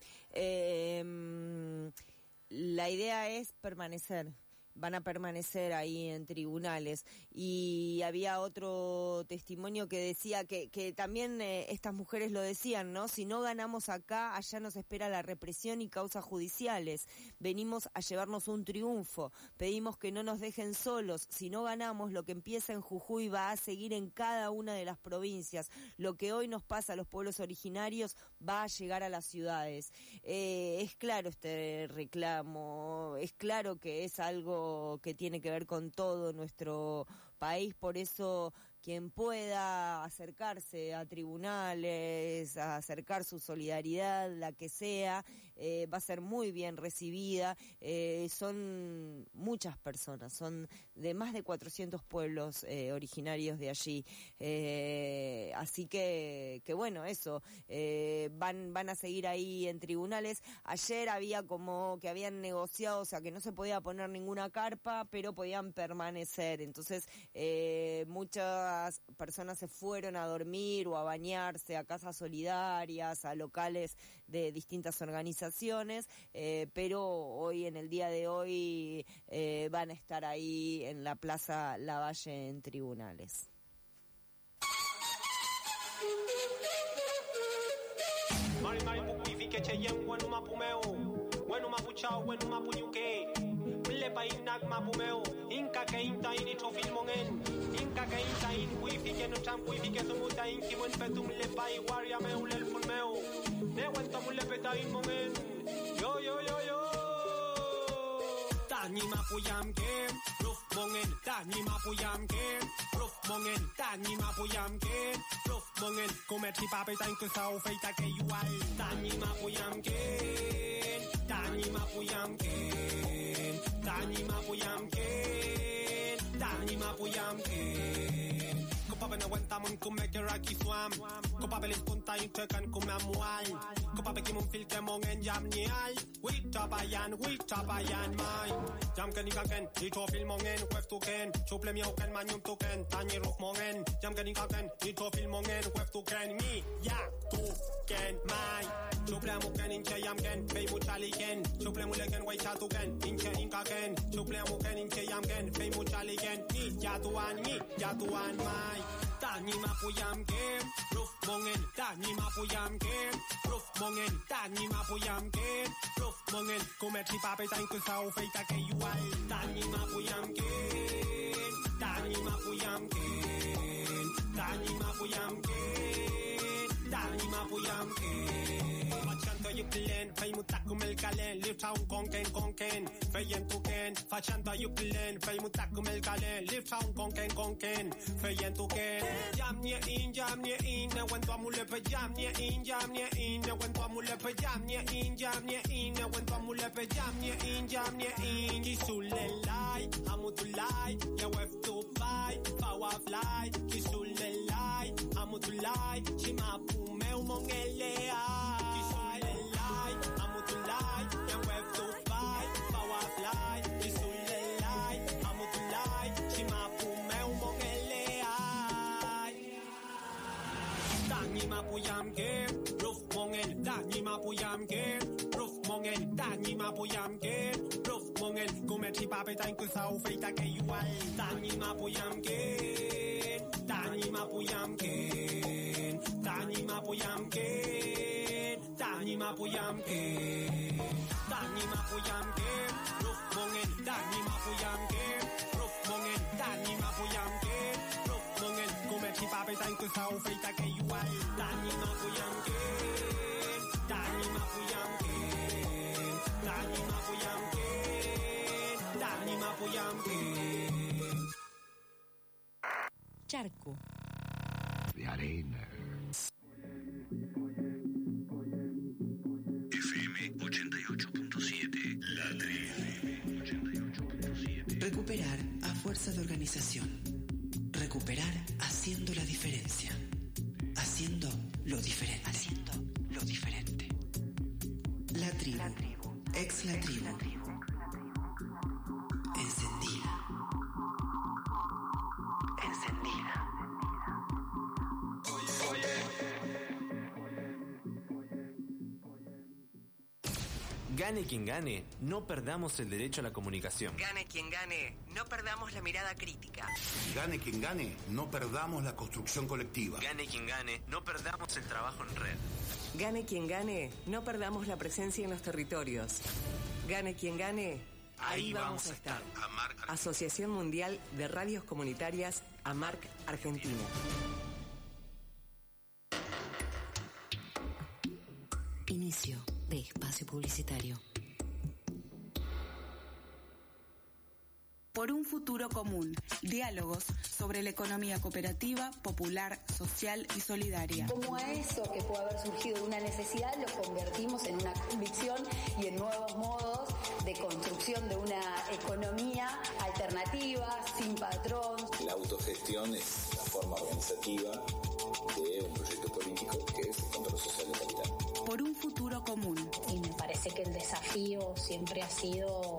La idea es permanecer. Van a permanecer ahí en tribunales. Y había otro testimonio que decía que también estas mujeres lo decían, ¿no? Si no ganamos acá, allá nos espera la represión y causas judiciales. Venimos a llevarnos un triunfo. Pedimos que no nos dejen solos. Si no ganamos, lo que empieza en Jujuy va a seguir en cada una de las provincias. Lo que hoy nos pasa a los pueblos originarios va a llegar a las ciudades. Es claro este reclamo, es claro que es algo que tiene que ver con todo nuestro país, por eso quien pueda acercarse a tribunales, a acercar su solidaridad, la que sea, va a ser muy bien recibida. Son muchas personas, son de más de 400 pueblos originarios de allí. Así que bueno, eso, van a seguir ahí en tribunales. Ayer había como que habían negociado, o sea, que no se podía poner ninguna carpa, pero podían permanecer. Entonces, muchas muchas personas se fueron a dormir o a bañarse a casas solidarias, a locales de distintas organizaciones, pero hoy, en el día de hoy, van a estar ahí en la Plaza Lavalle en tribunales. Mari mari pupi que cheyen bueno mapumeo bueno mapuchao bueno mapuyuke mille painak mapumeo inka que inta ini trofilmongen inka que inta in wifi que no chan wifi que sumuta in kimon petum le pai waria meu lel fulmeo ne wento mulle petain mongen yo yo yo yo tani mapuyam ke ruf mongen tani mapuyam ke ruf mongen tani mapuyam ke ruf mongen come ti pape tan que sao feita que igual tani mapuyam ke tani mapuyam ke tani mapuyam ke tani mapuyam ke Kopa na wenta mon kume ke raki swam Kopa belis punta intekan kume amual Kopa be kimon fil ke mongen jam nial we tabayan mai jam ke ni kaken ni to fil mongen kwef tu ken chuple mi oken manyum tu ken tani ruf mongen jam ke ni kaken ni to fil mongen kwef tu ken mi ya tu ken mai chuple mo ken inche yam ken be mu chali ken chuple mo leken wai cha tu ken inche inka ken chuple mo ken inche yam ken be mu chali ken ni ya tu an mai tani mapuyam ke ruf mongen tani mapuyam ke ruf mongen tani mapuyam ke ruf mongen come ti pape tan que sao feita que igual tani mapuyam ke tani mapuyam ke tani mapuyam ke tani mapuyam ke facendo io plen fai mutak come il calen live town conken fai en tu ken facendo io plen fai mutak come il calen live town conken fai en tu ken jam nie in na wento amule pe jam nie in na wento amule pe jam nie in na wento amule pe jam nie in ki sulle lai amutulai ya wef to fly power fly ki sulle lai amutulai chima pumeu mongelea mapuyam ke ruf mongen tani mapuyam ke ruf mongen tani mapuyam ke ruf mongen come ti pape tan que sao feita que igual tani mapuyam ke tani mapuyam ke tani mapuyam ke tani mapuyam ke tani mapuyam ke ruf mongen tani mapuyam ke ruf mongen tani mapuyam ke ruf mongen come ti pape tan que sao feita que igual tani mapuyam ke tani mapuyam ke tani mapuyam ke tani mapuyam ke Charco de arena. FM 88.7 La Tribu. Recuperar a fuerza de organización. Recuperar haciendo la diferencia. Haciendo lo diferente. La tribu. Ex la tribu. Encendida. Gane quien gane, no perdamos el derecho a la comunicación. Gane quien gane, no perdamos la mirada crítica. Gane quien gane, no perdamos la construcción colectiva. Gane quien gane, no perdamos el trabajo en red. Gane quien gane, no perdamos la presencia en los territorios. Gane quien gane, ahí vamos a estar. Asociación Mundial de Radios Comunitarias, AMARC, Argentina. Inicio de espacio publicitario. Por un futuro común. Diálogos sobre la economía cooperativa, popular, social y solidaria. Como a eso que puede haber surgido de una necesidad lo convertimos en una convicción y en nuevos modos de construcción de una economía alternativa, sin patrón. La autogestión es la forma organizativa de un proyecto político que es el control social del capital. Por un futuro común. Y me parece que el desafío siempre ha sido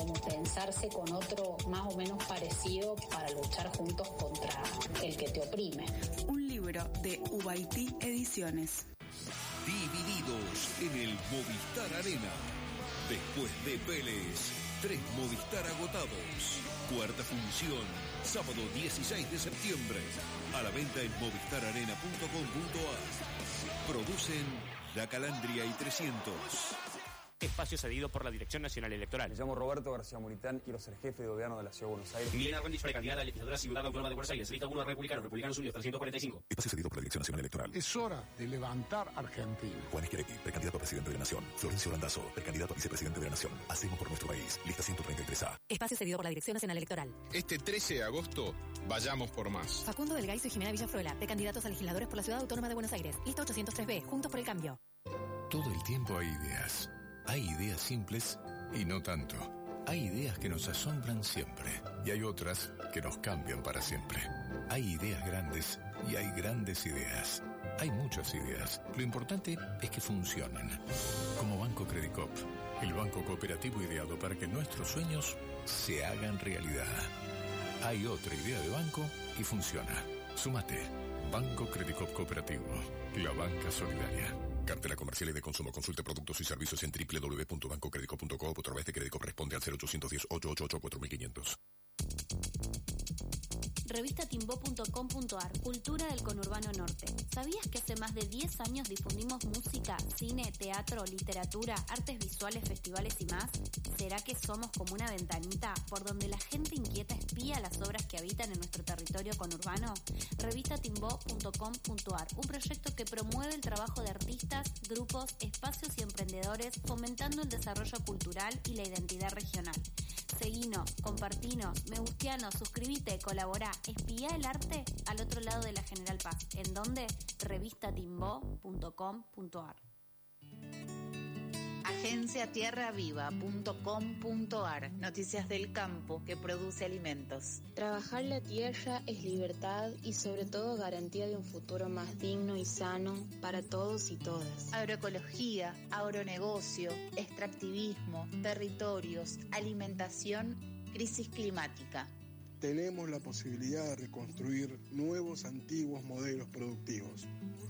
como pensarse con otro más o menos parecido para luchar juntos contra el que te oprime. Un libro de Ubaití Ediciones. Divididos en el Movistar Arena. Después de Vélez, 3 Movistar agotados. Cuarta función, sábado 16 de septiembre. A la venta en movistararena.com.ar. Producen La Calandria y 300. Espacio cedido por la Dirección Nacional Electoral. Me llamo Roberto García Muritán, quiero ser jefe de gobierno de la Ciudad de Buenos Aires. Milena Rendich, precandidata a legisladora Ciudad Autónoma de Buenos Aires. Lista 1 Republicanos Unidos 345. Espacio cedido por la Dirección Nacional Electoral. Es hora de levantar Argentina. Juan Schiaretti, precandidato a presidente de la Nación. Florencio Landazzo, precandidato a vicepresidente de la Nación. Hacemos por nuestro país. Lista 133A. Espacio cedido por la Dirección Nacional Electoral. Este 13 de agosto, vayamos por más. Facundo del Gaizo y Jimena Villafruela, precandidatos a legisladores por la Ciudad Autónoma de Buenos Aires. Lista 803B, Juntos por el Cambio. Todo el tiempo hay ideas. Hay ideas simples y no tanto. Hay ideas que nos asombran siempre y hay otras que nos cambian para siempre. Hay ideas grandes y hay grandes ideas. Hay muchas ideas. Lo importante es que funcionen. Como Banco Credicop, el banco cooperativo ideado para que nuestros sueños se hagan realidad. Hay otra idea de banco y funciona. Súmate. Banco Credicop Cooperativo. La banca solidaria. Cartela comercial y de consumo. Consulte productos y servicios en www.bancocredico.com o a través de Credicop. Responde al 0810-888-4500. Revistatimbó.com.ar. Cultura del conurbano norte. ¿Sabías que hace más de 10 años difundimos música, cine, teatro, literatura, artes visuales, festivales y más? ¿Será que somos como una ventanita por donde la gente inquieta espía las obras que habitan en nuestro territorio conurbano? Revistatimbó.com.ar. Un proyecto que promueve el trabajo de artistas, grupos, espacios y emprendedores, fomentando el desarrollo cultural y la identidad regional. Seguinos, compartinos, me gusteanos, suscribite, colaborá, espía el arte al otro lado de la General Paz. ¿En dónde? Revistatimbó.com.ar. Agenciatierraviva.com.ar. Noticias del campo que produce alimentos. Trabajar la tierra es libertad y sobre todo garantía de un futuro más digno y sano para todos y todas. Agroecología, agronegocio, extractivismo, territorios, alimentación, crisis climática. Tenemos la posibilidad de reconstruir nuevos antiguos modelos productivos.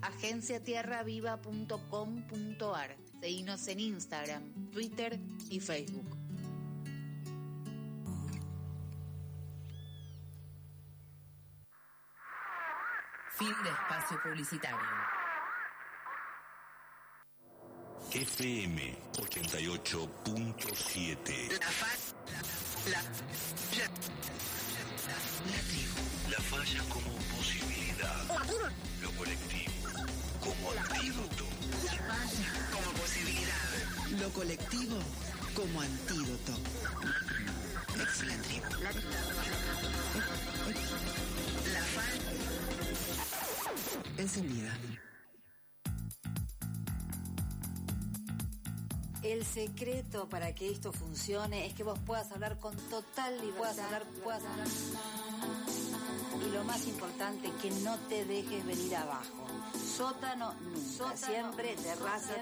Agenciatierraviva.com.ar. Seguinos en Instagram, Twitter y Facebook. Fin de espacio publicitario. FM 88.7. La falla como posibilidad. Lo colectivo como antídoto. La falla como posibilidad. Lo colectivo como antídoto. La tribu. La falla encendida. El secreto para que esto funcione es que vos puedas hablar con total libertad, puedas hablar. Y lo más importante, que no te dejes venir abajo. Sótano nunca, siempre terraza.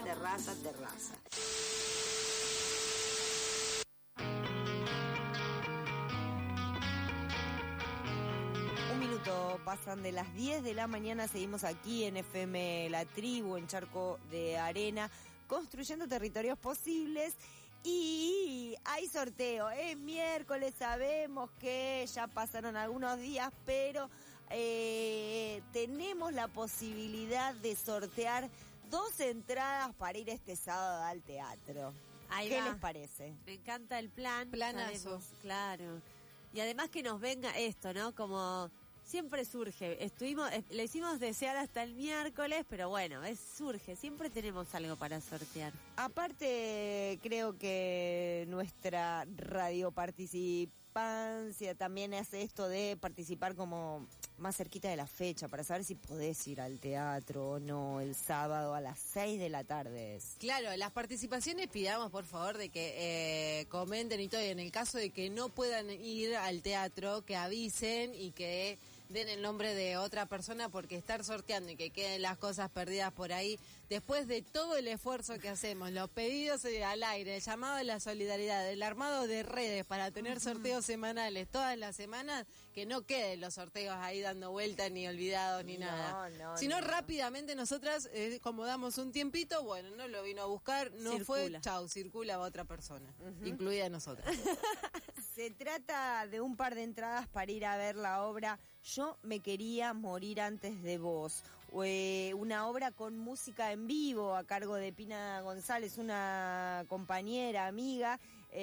Un minuto pasan de las 10 de la mañana, seguimos aquí en FM La Tribu, en Charco de Arena, construyendo territorios posibles. Y hay sorteo, es miércoles, sabemos que ya pasaron algunos días, pero tenemos la posibilidad de sortear 2 entradas para ir este sábado al teatro. ¿Qué les parece? Me encanta el plan. Planazo. Sabemos, claro. Y además que nos venga esto, ¿no? Como siempre surge. Lo hicimos desear hasta el miércoles, pero bueno, surge. Siempre tenemos algo para sortear. Aparte, creo que nuestra radioparticipancia también hace esto de participar como más cerquita de la fecha, para saber si podés ir al teatro o no el sábado a las 6 de la tarde. Claro, las participaciones pidamos por favor de que comenten y todo, y en el caso de que no puedan ir al teatro, que avisen y que den el nombre de otra persona, porque estar sorteando y que queden las cosas perdidas por ahí, después de todo el esfuerzo que hacemos, los pedidos al aire, el llamado a la solidaridad, el armado de redes para tener sorteos semanales todas las semanas, que no queden los sorteos ahí dando vueltas, ni olvidados, ni nada. Sino rápidamente nosotras, como damos un tiempito, bueno, no lo vino a buscar, no fue, chau, circula a otra persona, incluida nosotras. Se trata de un par de entradas para ir a ver la obra Yo me quería morir antes de vos. Una obra con música en vivo a cargo de Pina González, una compañera, amiga.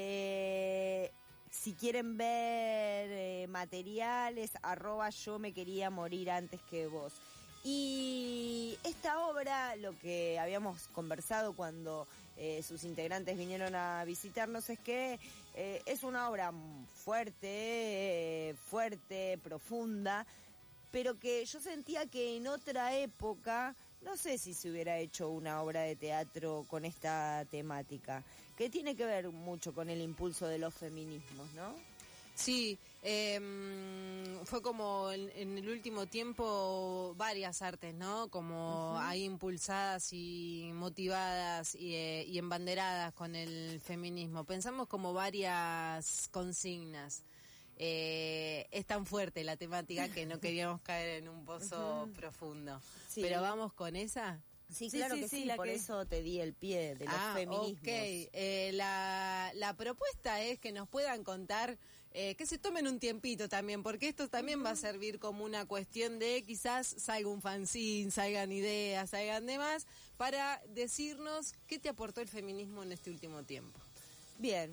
Si quieren ver materiales, @yo me quería morir antes que vos. Y esta obra, lo que habíamos conversado cuando sus integrantes vinieron a visitarnos, es que es una obra fuerte, profunda, pero que yo sentía que en otra época, no sé si se hubiera hecho una obra de teatro con esta temática, que tiene que ver mucho con el impulso de los feminismos, ¿no? Sí, fue como en el último tiempo varias artes, ¿no? Como ahí impulsadas y motivadas y embanderadas con el feminismo. Pensamos como varias consignas. Es tan fuerte la temática que no queríamos caer en un pozo profundo. Sí. ¿Pero vamos con esa? Sí, claro que sí, por eso te di el pie de los feminismos. Ok, la propuesta es que nos puedan contar, que se tomen un tiempito también, porque esto también va a servir como una cuestión de quizás salga un fanzine, salgan ideas, salgan demás, para decirnos qué te aportó el feminismo en este último tiempo. Bien,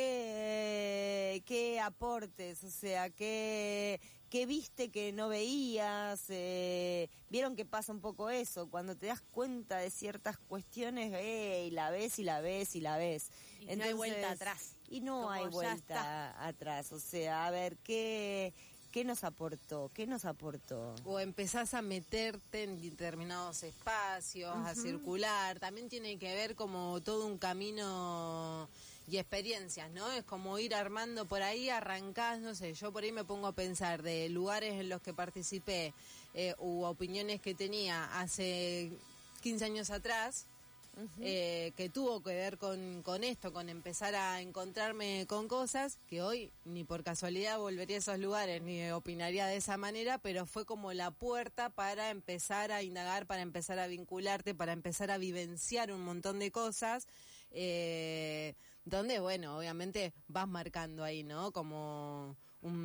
¿qué aportes? O sea, ¿qué viste que no veías? Vieron que pasa un poco eso, cuando te das cuenta de ciertas cuestiones, y la ves y la ves y la ves. Y entonces, no hay vuelta atrás. Y no hay vuelta atrás, o sea, a ver, ¿qué nos aportó? ¿Qué nos aportó? O empezás a meterte en determinados espacios, a circular, también tiene que ver como todo un camino y experiencias, ¿no? Es como ir armando por ahí, arrancás, no sé, yo por ahí me pongo a pensar de lugares en los que participé u opiniones que tenía hace 15 años atrás, que tuvo que ver con esto, con empezar a encontrarme con cosas que hoy ni por casualidad volvería a esos lugares ni opinaría de esa manera, pero fue como la puerta para empezar a indagar, para empezar a vincularte, para empezar a vivenciar un montón de cosas, donde, bueno, obviamente vas marcando ahí, ¿no? Como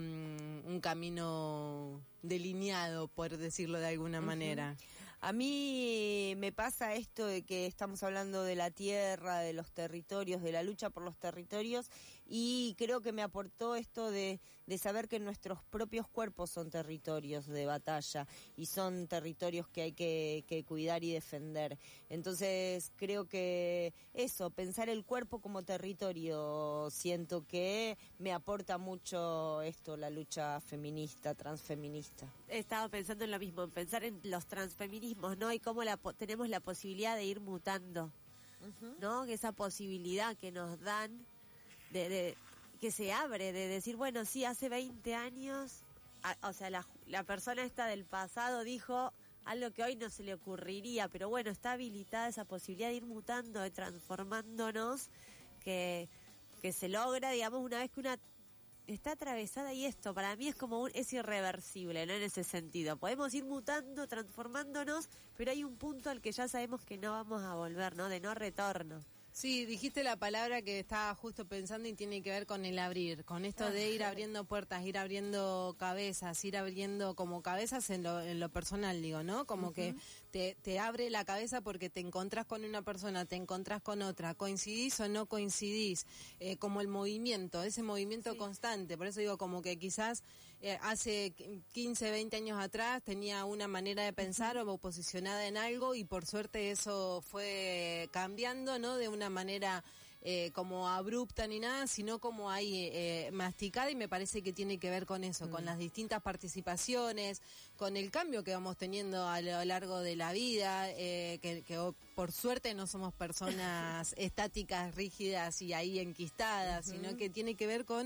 un camino delineado, por decirlo de alguna manera. A mí me pasa esto de que estamos hablando de la tierra, de los territorios, de la lucha por los territorios, y creo que me aportó esto de saber que nuestros propios cuerpos son territorios de batalla y son territorios que hay que cuidar y defender. Entonces creo que eso, pensar el cuerpo como territorio, siento que me aporta mucho esto, la lucha feminista, transfeminista. Estaba pensando en lo mismo, en pensar en los transfeminismos, ¿no? Y cómo tenemos la posibilidad de ir mutando, ¿no? Que esa posibilidad que nos dan de que se abre, de decir, bueno, sí, hace 20 años, o sea, la persona esta del pasado dijo algo que hoy no se le ocurriría, pero bueno, está habilitada esa posibilidad de ir mutando, de transformándonos, que se logra, digamos, una vez que una está atravesada, y esto para mí es como es irreversible, ¿no? En ese sentido, podemos ir mutando, transformándonos, pero hay un punto al que ya sabemos que no vamos a volver, ¿no? De no retorno. Sí, dijiste la palabra que estaba justo pensando y tiene que ver con el abrir, con esto de ir abriendo puertas, ir abriendo cabezas, ir abriendo como cabezas en lo personal, digo, ¿no? Como que te abre la cabeza porque te encontrás con una persona, te encontrás con otra, coincidís o no coincidís, como el movimiento, ese movimiento constante, por eso digo como que quizás hace 15, 20 años atrás tenía una manera de pensar o posicionada en algo y por suerte eso fue cambiando, ¿no? De una manera como abrupta ni nada, sino como ahí masticada, y me parece que tiene que ver con eso, con las distintas participaciones, con el cambio que vamos teniendo a lo largo de la vida, que por suerte no somos personas estáticas, rígidas y ahí enquistadas, sino que tiene que ver con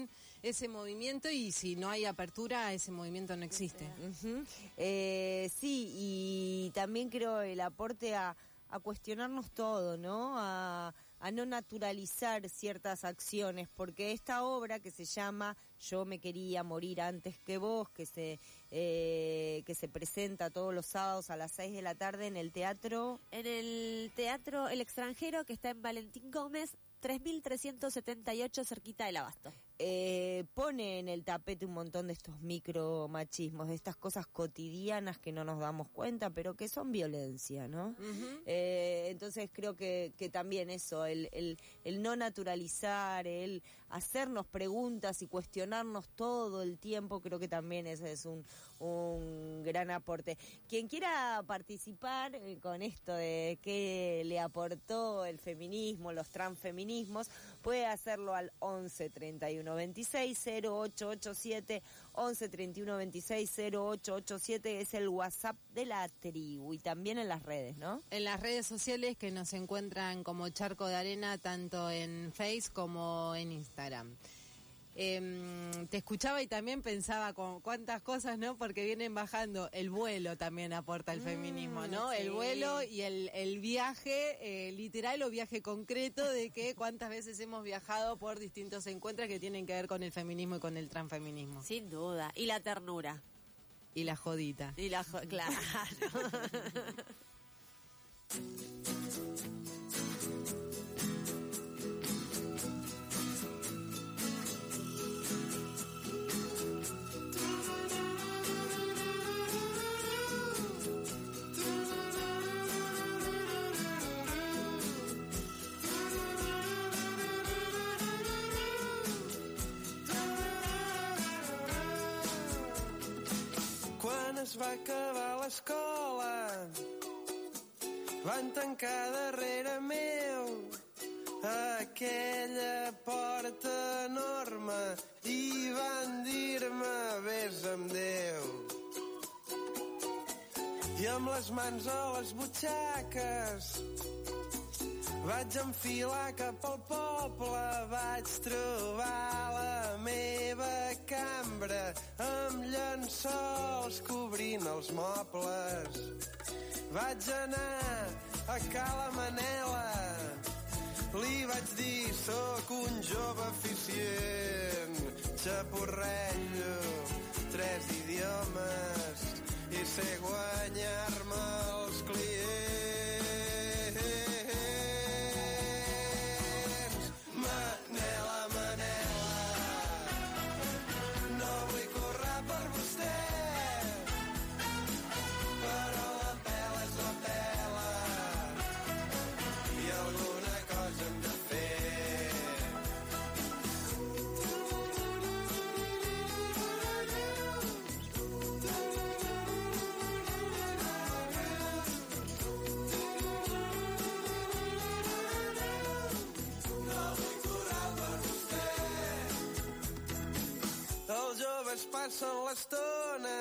ese movimiento, y si no hay apertura, ese movimiento no existe. Sí, y también creo el aporte a cuestionarnos todo, ¿no? A no naturalizar ciertas acciones, porque esta obra que se llama Yo me quería morir antes que vos, que se presenta todos los sábados a las 6 de la tarde en el teatro... En el Teatro El Extranjero, que está en Valentín Gómez, 3378, cerquita del Abasto. Pone en el tapete un montón de estos micromachismos, de estas cosas cotidianas que no nos damos cuenta, pero que son violencia, ¿no? Entonces creo que también eso, el no naturalizar, el hacernos preguntas y cuestionarnos todo el tiempo, creo que también ese es un gran aporte. Quien quiera participar con esto de qué le aportó el feminismo, los transfeminismos, puede hacerlo al 11 31 26 0887, 11 31 26 0887, es el WhatsApp de la tribu, y también en las redes, ¿no? En las redes sociales, que nos encuentran como Charco de Arena, tanto en Face como en Instagram. Te escuchaba y también pensaba con cuántas cosas, ¿no? Porque vienen bajando. El vuelo también aporta el feminismo, ¿no? Sí. El vuelo y el viaje literal o viaje concreto, de que cuántas veces hemos viajado por distintos encuentros que tienen que ver con el feminismo y con el transfeminismo. Sin duda. Y la ternura. Y la jodita. Claro. Quan es va acabar l'escola, van tancar darrere meu aquella porta enorme i van dir-me vés amb Déu. I amb les mans a les butxaques vaig enfilar cap al poble, vaig trobar la meva cambra amb llençols cobrint els mobles. Vaig anar a Cala Manela, li vaig dir soc un jove eficient, xapurrello 3 idiomes i sé guanyar-me els clients. Passen l'estona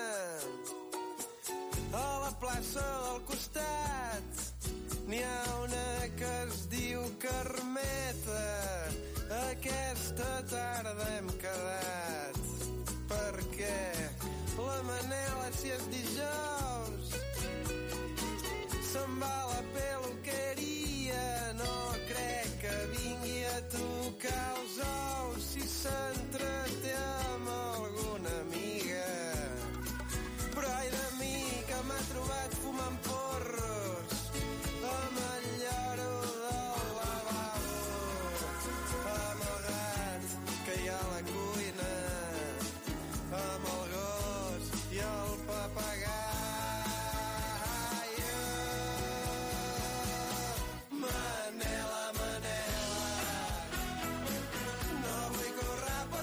a la plaça del costat. N'hi ha una que es diu Carmeta. Aquesta tarda hem quedat perquè la Manela, si és dijous, se'n va a la peluqueria. No crec que vingui a tocar els ous si s'entreté amb alguna amiga. Però ai de mi que m'ha trobat fumant porros amb el lloro del lavabo, amb el gat que hi ha a la cuina, amb el gos i el papagai. Manela, Manela, no vull córrer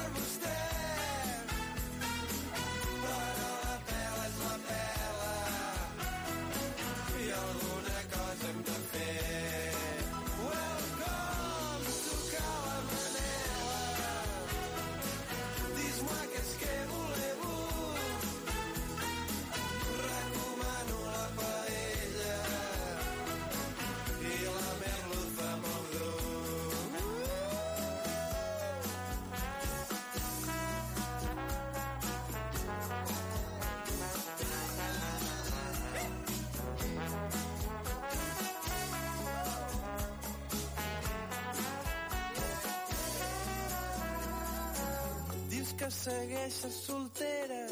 que segueixes soltera,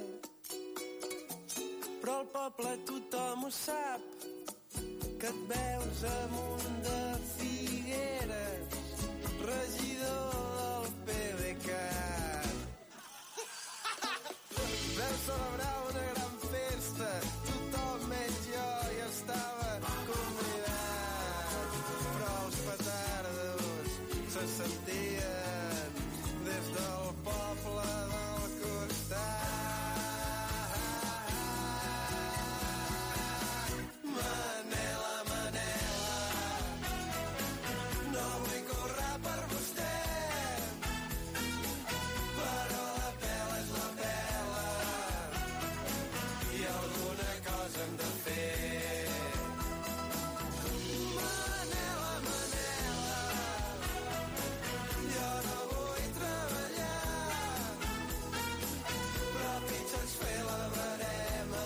però al poble tothom ho sap, que et veus amunt de Figueres, regidor del PDeCAT. Veus celebrar una gran festa, tothom menys jo hi estava convidat, però els petardos se sentien des del poble del costat. Manela, Manela, no vull córrer per vostè, però la pela és la pela i alguna cosa hem de fer. Manela, Manela, jo no vull treballar, però pitjor és fer la verema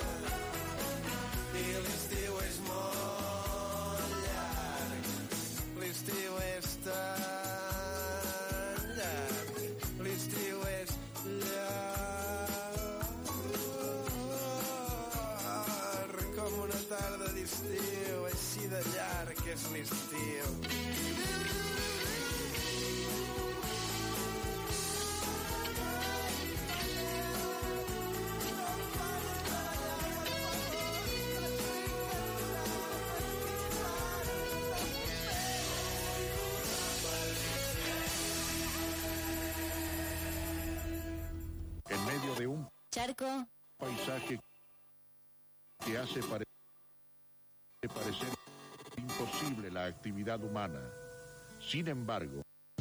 i l'estiu és molt llarg, l'estiu és tan llarg, l'estiu és llarg com una tarda d'estiu, així de llarg és l'estiu. En medio de un Charco. paisaje que hace parecer imposible la actividad humana. Sin embargo,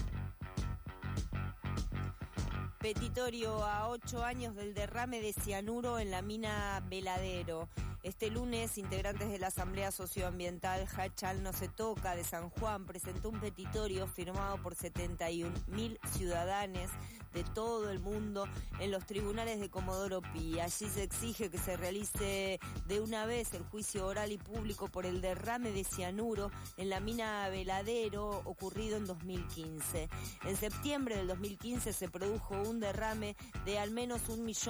Petitorio a 8 años del derrame de cianuro en la mina Veladero. Este lunes, integrantes de la Asamblea Socioambiental Hachal No Se Toca de San Juan presentó un petitorio firmado por 71.000 ciudadanos de todo el mundo en los tribunales de Comodoro Pi. Allí se exige que se realice de una vez el juicio oral y público por el derrame de cianuro en la mina Veladero ocurrido en 2015. En septiembre del 2015 se produjo un derrame de al menos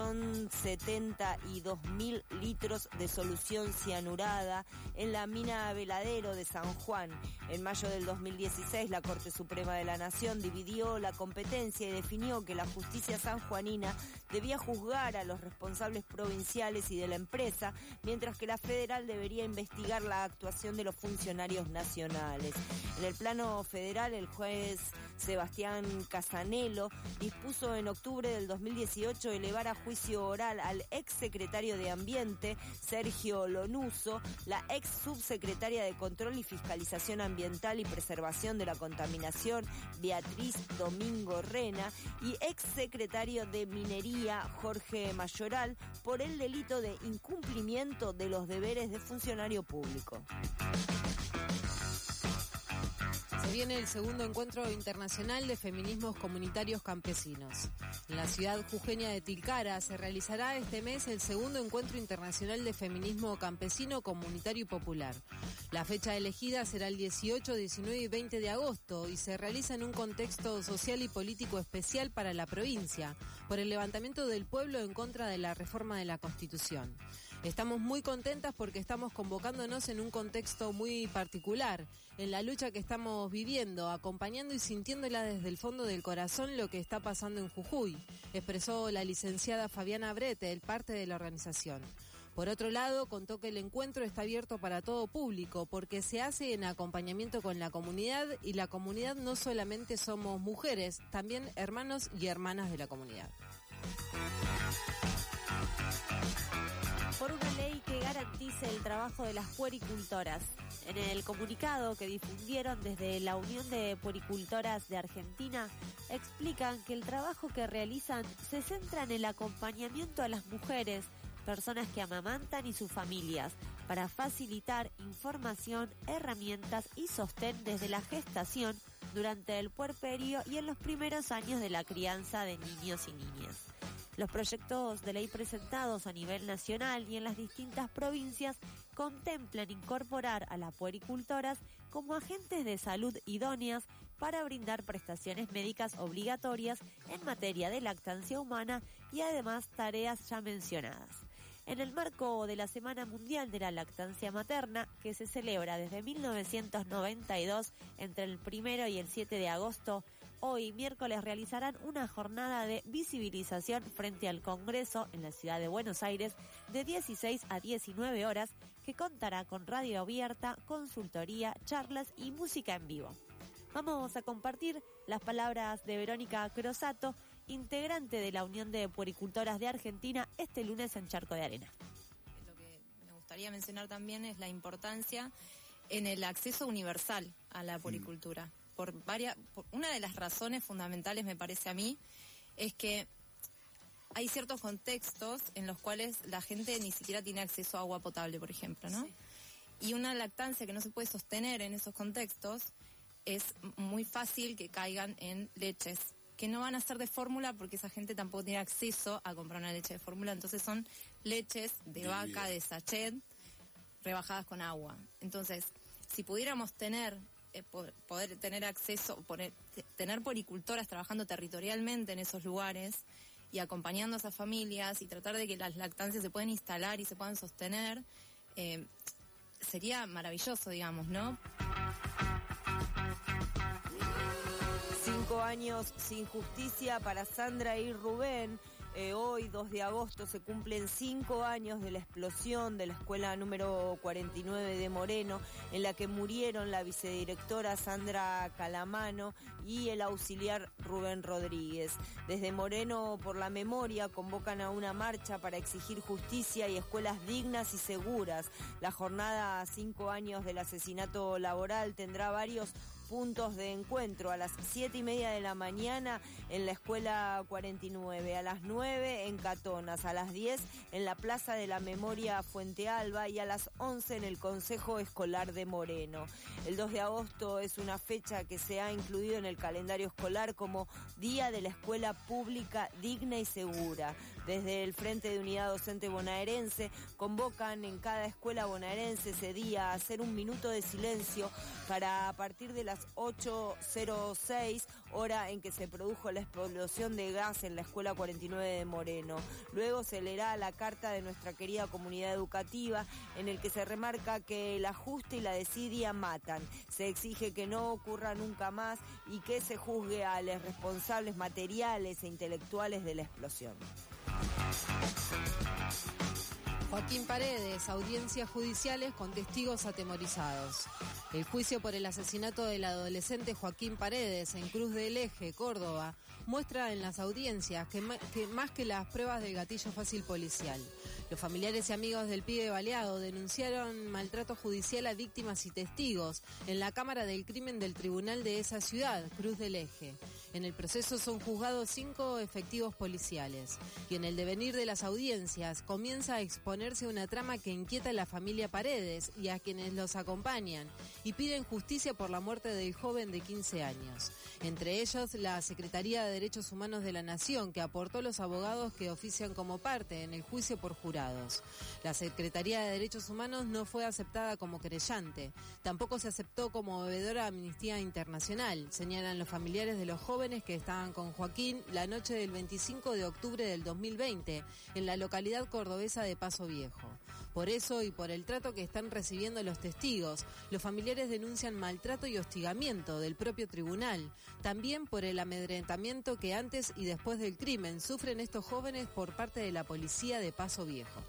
1.072.000 litros de solución cianurada en la mina Veladero de San Juan. En mayo del 2016 la Corte Suprema de la Nación dividió la competencia y definió que la justicia sanjuanina debía juzgar a los responsables provinciales y de la empresa, mientras que la federal debería investigar la actuación de los funcionarios nacionales. En el plano federal, el juez Sebastián Casanelo dispuso en octubre del 2018 elevar a juicio oral al ex secretario de Ambiente, Sergio Lonuso, la ex subsecretaria de Control y Fiscalización Ambiental y Preservación de la Contaminación, Beatriz Domingo Rena, y ex secretario de Minería, Jorge Mayoral, por el delito de incumplimiento de los deberes de funcionario público. Se viene el segundo encuentro internacional de feminismos comunitarios campesinos. En la ciudad jujeña de Tilcara se realizará este mes el segundo encuentro internacional de feminismo campesino, comunitario y popular. La fecha elegida será el 18, 19 y 20 de agosto y se realiza en un contexto social y político especial para la provincia, por el levantamiento del pueblo en contra de la reforma de la Constitución. Estamos muy contentas porque estamos convocándonos en un contexto muy particular, en la lucha que estamos viviendo, acompañando y sintiéndola desde el fondo del corazón lo que está pasando en Jujuy, expresó la licenciada Fabiana Brete, parte de la organización. Por otro lado, contó que el encuentro está abierto para todo público porque se hace en acompañamiento con la comunidad y la comunidad no solamente somos mujeres, también hermanos y hermanas de la comunidad. Por una ley que garantice el trabajo de las puericultoras. En el comunicado que difundieron desde la Unión de Puericultoras de Argentina, explican que el trabajo que realizan se centra en el acompañamiento a las mujeres, personas que amamantan y sus familias, para facilitar información, herramientas y sostén desde la gestación, durante el puerperio y en los primeros años de la crianza de niños y niñas. Los proyectos de ley presentados a nivel nacional y en las distintas provincias contemplan incorporar a las puericultoras como agentes de salud idóneas para brindar prestaciones médicas obligatorias en materia de lactancia humana y además tareas ya mencionadas. En el marco de la Semana Mundial de la Lactancia Materna, que se celebra desde 1992 entre el 1 y el 7 de agosto, hoy miércoles realizarán una jornada de visibilización frente al Congreso en la ciudad de Buenos Aires de 16 a 19 horas, que contará con radio abierta, consultoría, charlas y música en vivo. Vamos a compartir las palabras de Verónica Crosato, integrante de la Unión de Puericultoras de Argentina, este lunes en Charco de Arena. Lo que me gustaría mencionar también es la importancia en el acceso universal a la puericultura. Una de las razones fundamentales, me parece a mí, es que hay ciertos contextos en los cuales la gente ni siquiera tiene acceso a agua potable, por ejemplo, ¿no? Sí. Y una lactancia que no se puede sostener en esos contextos, es muy fácil que caigan en leches que no van a ser de fórmula porque esa gente tampoco tiene acceso a comprar una leche de fórmula, entonces son leches de vaca, de sachet, rebajadas con agua. Entonces, si pudiéramos poder tener acceso, tener puericultoras trabajando territorialmente en esos lugares y acompañando a esas familias y tratar de que las lactancias se puedan instalar y se puedan sostener, sería maravilloso, digamos, ¿no? 5 años sin justicia para Sandra y Rubén. Hoy, 2 de agosto, se cumplen 5 años de la explosión de la escuela número 49 de Moreno, en la que murieron la vicedirectora Sandra Calamano y el auxiliar Rubén Rodríguez. Desde Moreno por la Memoria convocan a una marcha para exigir justicia y escuelas dignas y seguras. La jornada 5 años del asesinato laboral tendrá varios puntos de encuentro: a las 7:30 de la mañana en la escuela 49, a las 9 en Catonas, a las 10 en la Plaza de la Memoria Fuente Alba y a las 11 en el Consejo Escolar de Moreno. El 2 de agosto es una fecha que se ha incluido en el calendario escolar como Día de la Escuela Pública Digna y Segura. Desde el Frente de Unidad Docente Bonaerense convocan en cada escuela bonaerense ese día a hacer un minuto de silencio para, a partir de las 8:06, hora en que se produjo la explosión de gas en la escuela 49 de Moreno. Luego se leerá la carta de nuestra querida comunidad educativa, en el que se remarca que el ajuste y la desidia matan. Se exige que no ocurra nunca más y que se juzgue a los responsables materiales e intelectuales de la explosión. Joaquín Paredes, audiencias judiciales con testigos atemorizados. El juicio por el asesinato del adolescente Joaquín Paredes en Cruz del Eje, Córdoba, muestra en las audiencias que más que las pruebas del gatillo fácil policial. Los familiares y amigos del pibe baleado denunciaron maltrato judicial a víctimas y testigos en la Cámara del Crimen del Tribunal de esa ciudad, Cruz del Eje. En el proceso son juzgados 5 efectivos policiales. Y en el devenir de las audiencias comienza a exponerse una trama que inquieta a la familia Paredes y a quienes los acompañan, y piden justicia por la muerte del joven de 15 años. Entre ellos, la Secretaría de Derechos Humanos de la Nación, que aportó los abogados que ofician como parte en el juicio por jurados. La Secretaría de Derechos Humanos no fue aceptada como querellante. Tampoco se aceptó como bebedora a Amnistía Internacional, señalan los familiares de los jóvenes que estaban con Joaquín la noche del 25 de octubre del 2020 en la localidad cordobesa de Paso Viejo. Por eso y por el trato que están recibiendo los testigos, los familiares denuncian maltrato y hostigamiento del propio tribunal. También por el amedrentamiento que antes y después del crimen sufren estos jóvenes por parte de la policía de Paso Viejo.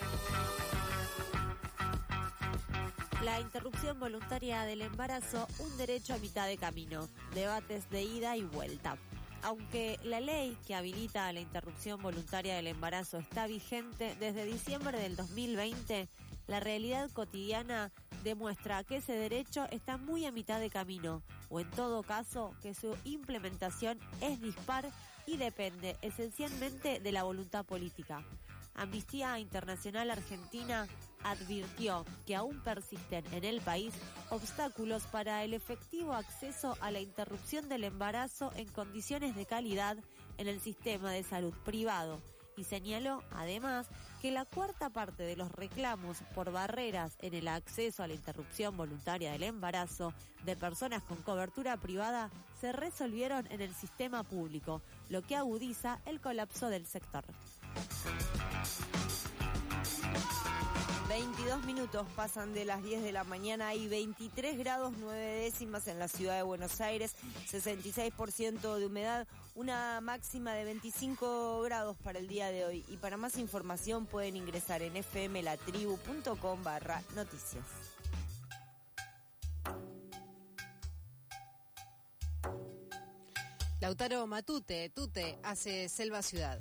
La interrupción voluntaria del embarazo, un derecho a mitad de camino. Debates de ida y vuelta. Aunque la ley que habilita la interrupción voluntaria del embarazo está vigente desde diciembre del 2020, la realidad cotidiana demuestra que ese derecho está muy a mitad de camino, o en todo caso que su implementación es dispar y depende esencialmente de la voluntad política. Amnistía Internacional Argentina advirtió que aún persisten en el país obstáculos para el efectivo acceso a la interrupción del embarazo en condiciones de calidad en el sistema de salud privado y señaló, además, que la cuarta parte de los reclamos por barreras en el acceso a la interrupción voluntaria del embarazo de personas con cobertura privada se resolvieron en el sistema público, lo que agudiza el colapso del sector. 22 minutos pasan de las 10 de la mañana, hay 23 grados 9 décimas en la ciudad de Buenos Aires, 66% de humedad, una máxima de 25 grados para el día de hoy. Y para más información pueden ingresar en fmlatribu.com/noticias. Lautaro Matute, Tute, hace Selva Ciudad.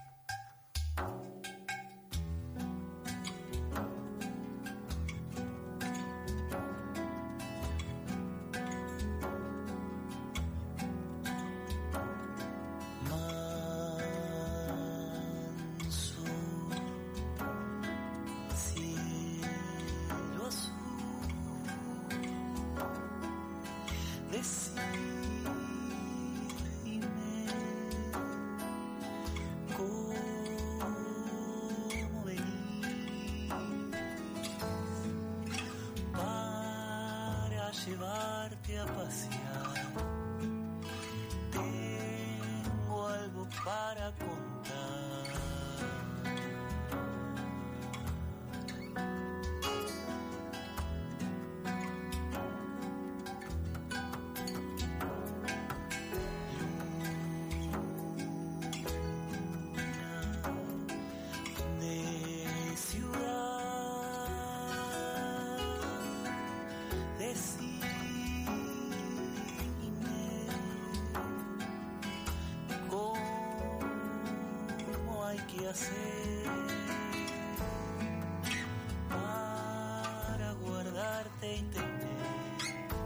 Llevarte a pasear, tengo algo para contar. Luna de ciudad, decir hacer para guardarte y tener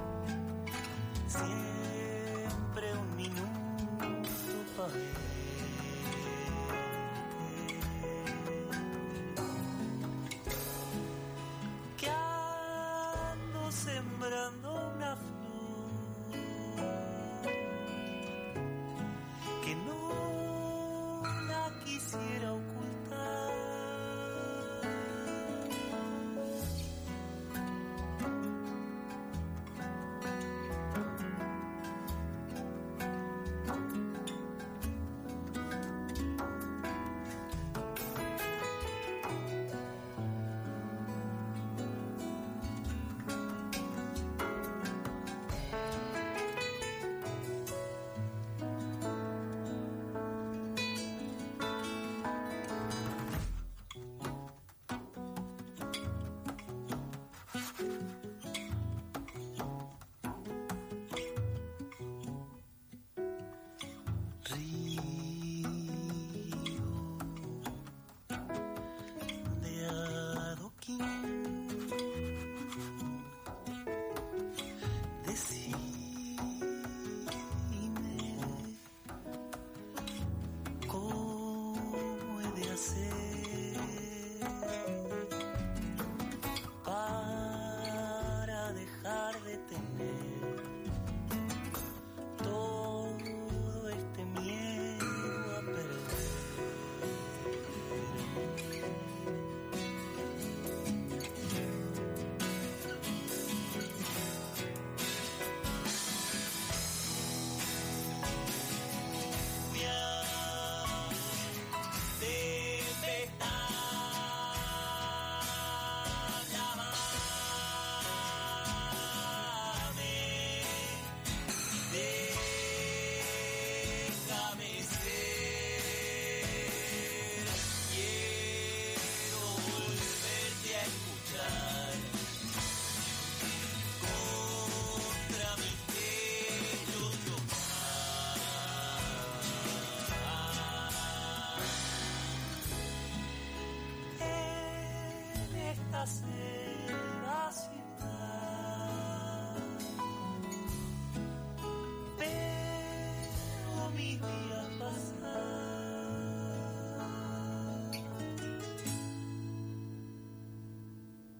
siempre un minuto para verte, que ando sembrando una flor que no la quisiera ocultar. Para dejar de tener todo este miedo a perder. Selva ciudad, veo mis días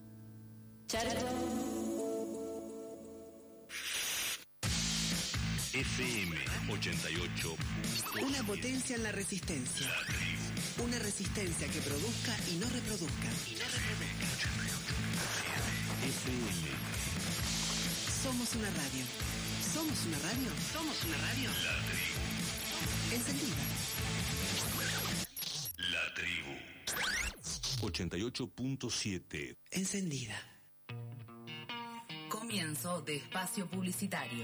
pasar. FM 88. Una potencia en la resistencia. Una resistencia que produzca y no reproduzca. FM. Somos una radio. ¿Somos una radio? ¿Somos una radio? La tribu. Encendida. La tribu. 88.7. Encendida. Comienzo de espacio publicitario.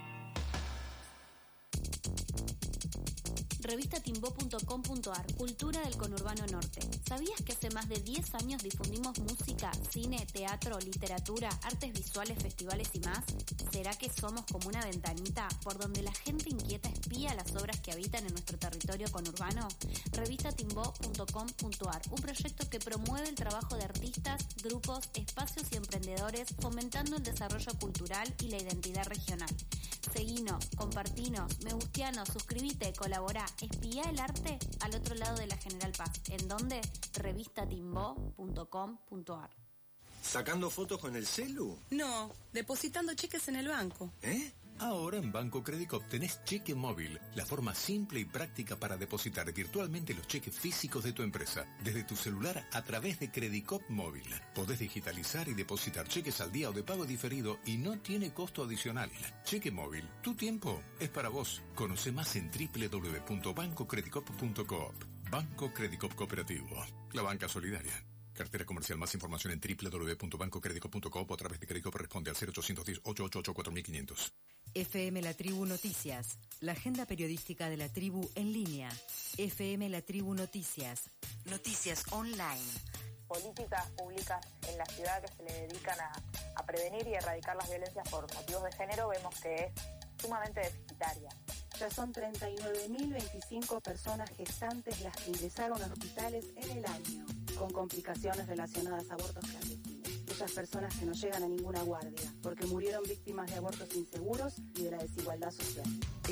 Revistatimbo.com.ar, Cultura del Conurbano Norte. ¿Sabías que hace más de 10 años difundimos música, cine, teatro, literatura, artes visuales, festivales y más? ¿Será que somos como una ventanita por donde la gente inquieta espía las obras que habitan en nuestro territorio conurbano? Revistatimbo.com.ar, un proyecto que promueve el trabajo de artistas, grupos, espacios y emprendedores, fomentando el desarrollo cultural y la identidad regional. Seguinos, compartinos, me gusteanos, suscribite, colaborá, espía el arte al otro lado de la General Paz. ¿En dónde? Revistatimbo.com.ar. ¿Sacando fotos con el celu? No, depositando cheques en el banco. ¿Eh? Ahora en Banco Credicop tenés cheque móvil, la forma simple y práctica para depositar virtualmente los cheques físicos de tu empresa, desde tu celular a través de Credicop Móvil. Podés digitalizar y depositar cheques al día o de pago diferido y no tiene costo adicional. Cheque móvil, tu tiempo es para vos. Conoce más en www.bancocredicop.coop. Banco Credicop Cooperativo, la banca solidaria. Cartera comercial. Más información en www.bancocredicop.coop o a través de Credicop. Responde al 0810-888-4500. FM La Tribu Noticias, la agenda periodística de la tribu en línea. FM La Tribu Noticias. Noticias online. Políticas públicas en la ciudad que se le dedican a prevenir y erradicar las violencias por motivos de género, vemos que es sumamente deficitaria. Ya son 39.025 personas gestantes las que ingresaron a hospitales en el año, con complicaciones relacionadas a abortos clandestinos. Esas personas que no llegan a ninguna guardia, porque murieron víctimas de abortos inseguros y de la desigualdad social.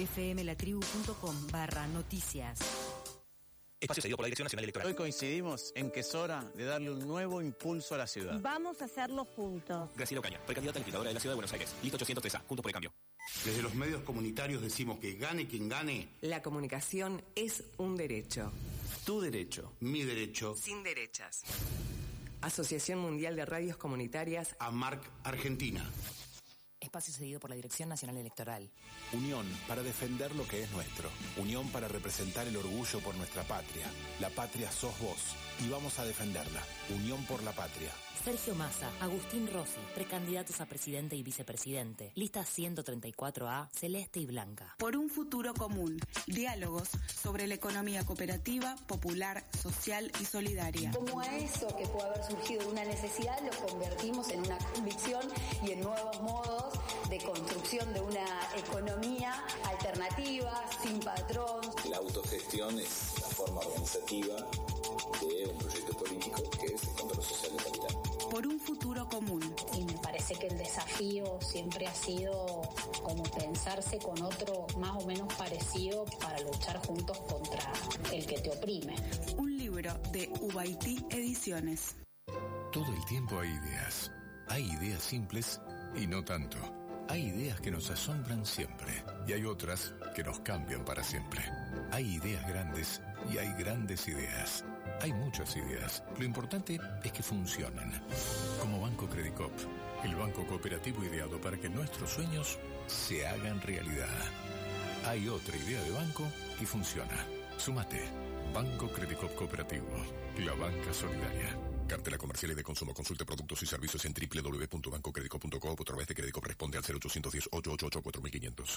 fmlatribu.com/noticias. Espacio cedido por la Dirección Nacional Electoral. Hoy coincidimos en que es hora de darle un nuevo impulso a la ciudad. Vamos a hacerlo juntos. Graciela Ocaña, precandidata a legisladora de la Ciudad de Buenos Aires. Lista 803A, Juntos por el Cambio. Desde los medios comunitarios decimos que gane quien gane. La comunicación es un derecho. Tu derecho. Mi derecho. Sin derechas. Asociación Mundial de Radios Comunitarias. AMARC Argentina. Espacio cedido por la Dirección Nacional Electoral. Unión para defender lo que es nuestro. Unión para representar el orgullo por nuestra patria. La patria sos vos y vamos a defenderla. Unión por la patria. Sergio Massa, Agustín Rossi, precandidatos a presidente y vicepresidente. Lista 134A, celeste y blanca. Por un futuro común. Diálogos sobre la economía cooperativa, popular, social y solidaria. Como a eso que puede haber surgido de una necesidad, lo convertimos en una convicción y en nuevos modos de construcción de una economía alternativa, sin patrón. La autogestión es la forma organizativa de un proyecto político que es el control social del capital. Por un futuro común. Y me parece que el desafío siempre ha sido como pensarse con otro más o menos parecido para luchar juntos contra el que te oprime. Un libro de Ubaití Ediciones. Todo el tiempo hay ideas. Hay ideas simples y no tanto. Hay ideas que nos asombran siempre y hay otras que nos cambian para siempre. Hay ideas grandes y hay grandes ideas. Hay muchas ideas. Lo importante es que funcionen. Como Banco Credicop, el banco cooperativo ideado para que nuestros sueños se hagan realidad. Hay otra idea de banco y funciona. Súmate. Banco Credicop Cooperativo, la banca solidaria. Cartela comercial y de consumo. Consulte productos y servicios en www.bancocredico.coop o a través de Credicop. Responde al 0810-888-4500.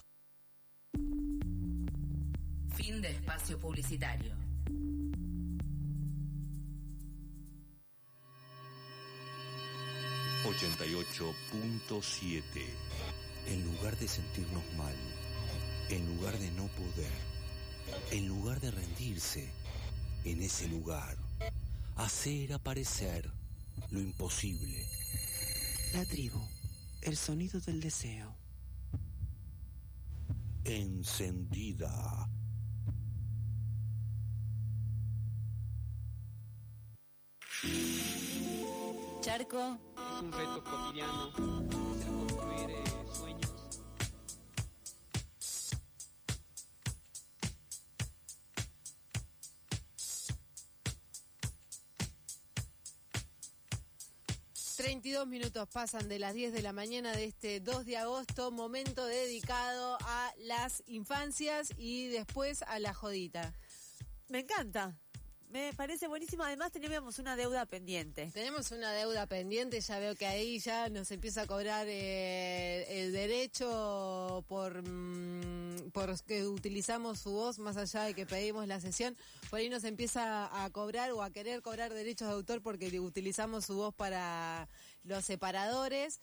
Fin de espacio publicitario. ...88.7... En lugar de sentirnos mal, en lugar de no poder, en lugar de rendirse, en ese lugar, hacer aparecer lo imposible. La tribu, el sonido del deseo. Encendida. Charco. Es un reto cotidiano de construir sueños. 32 minutos pasan de las 10 de la mañana de este 2 de agosto, momento dedicado a las infancias y después a la jodita. Me encanta. Me parece buenísimo. Además, teníamos una deuda pendiente. Tenemos una deuda pendiente. Ya veo que ahí ya nos empieza a cobrar el derecho por que utilizamos su voz, más allá de que pedimos la sesión. Por ahí nos empieza a cobrar o a querer cobrar derechos de autor porque utilizamos su voz para los separadores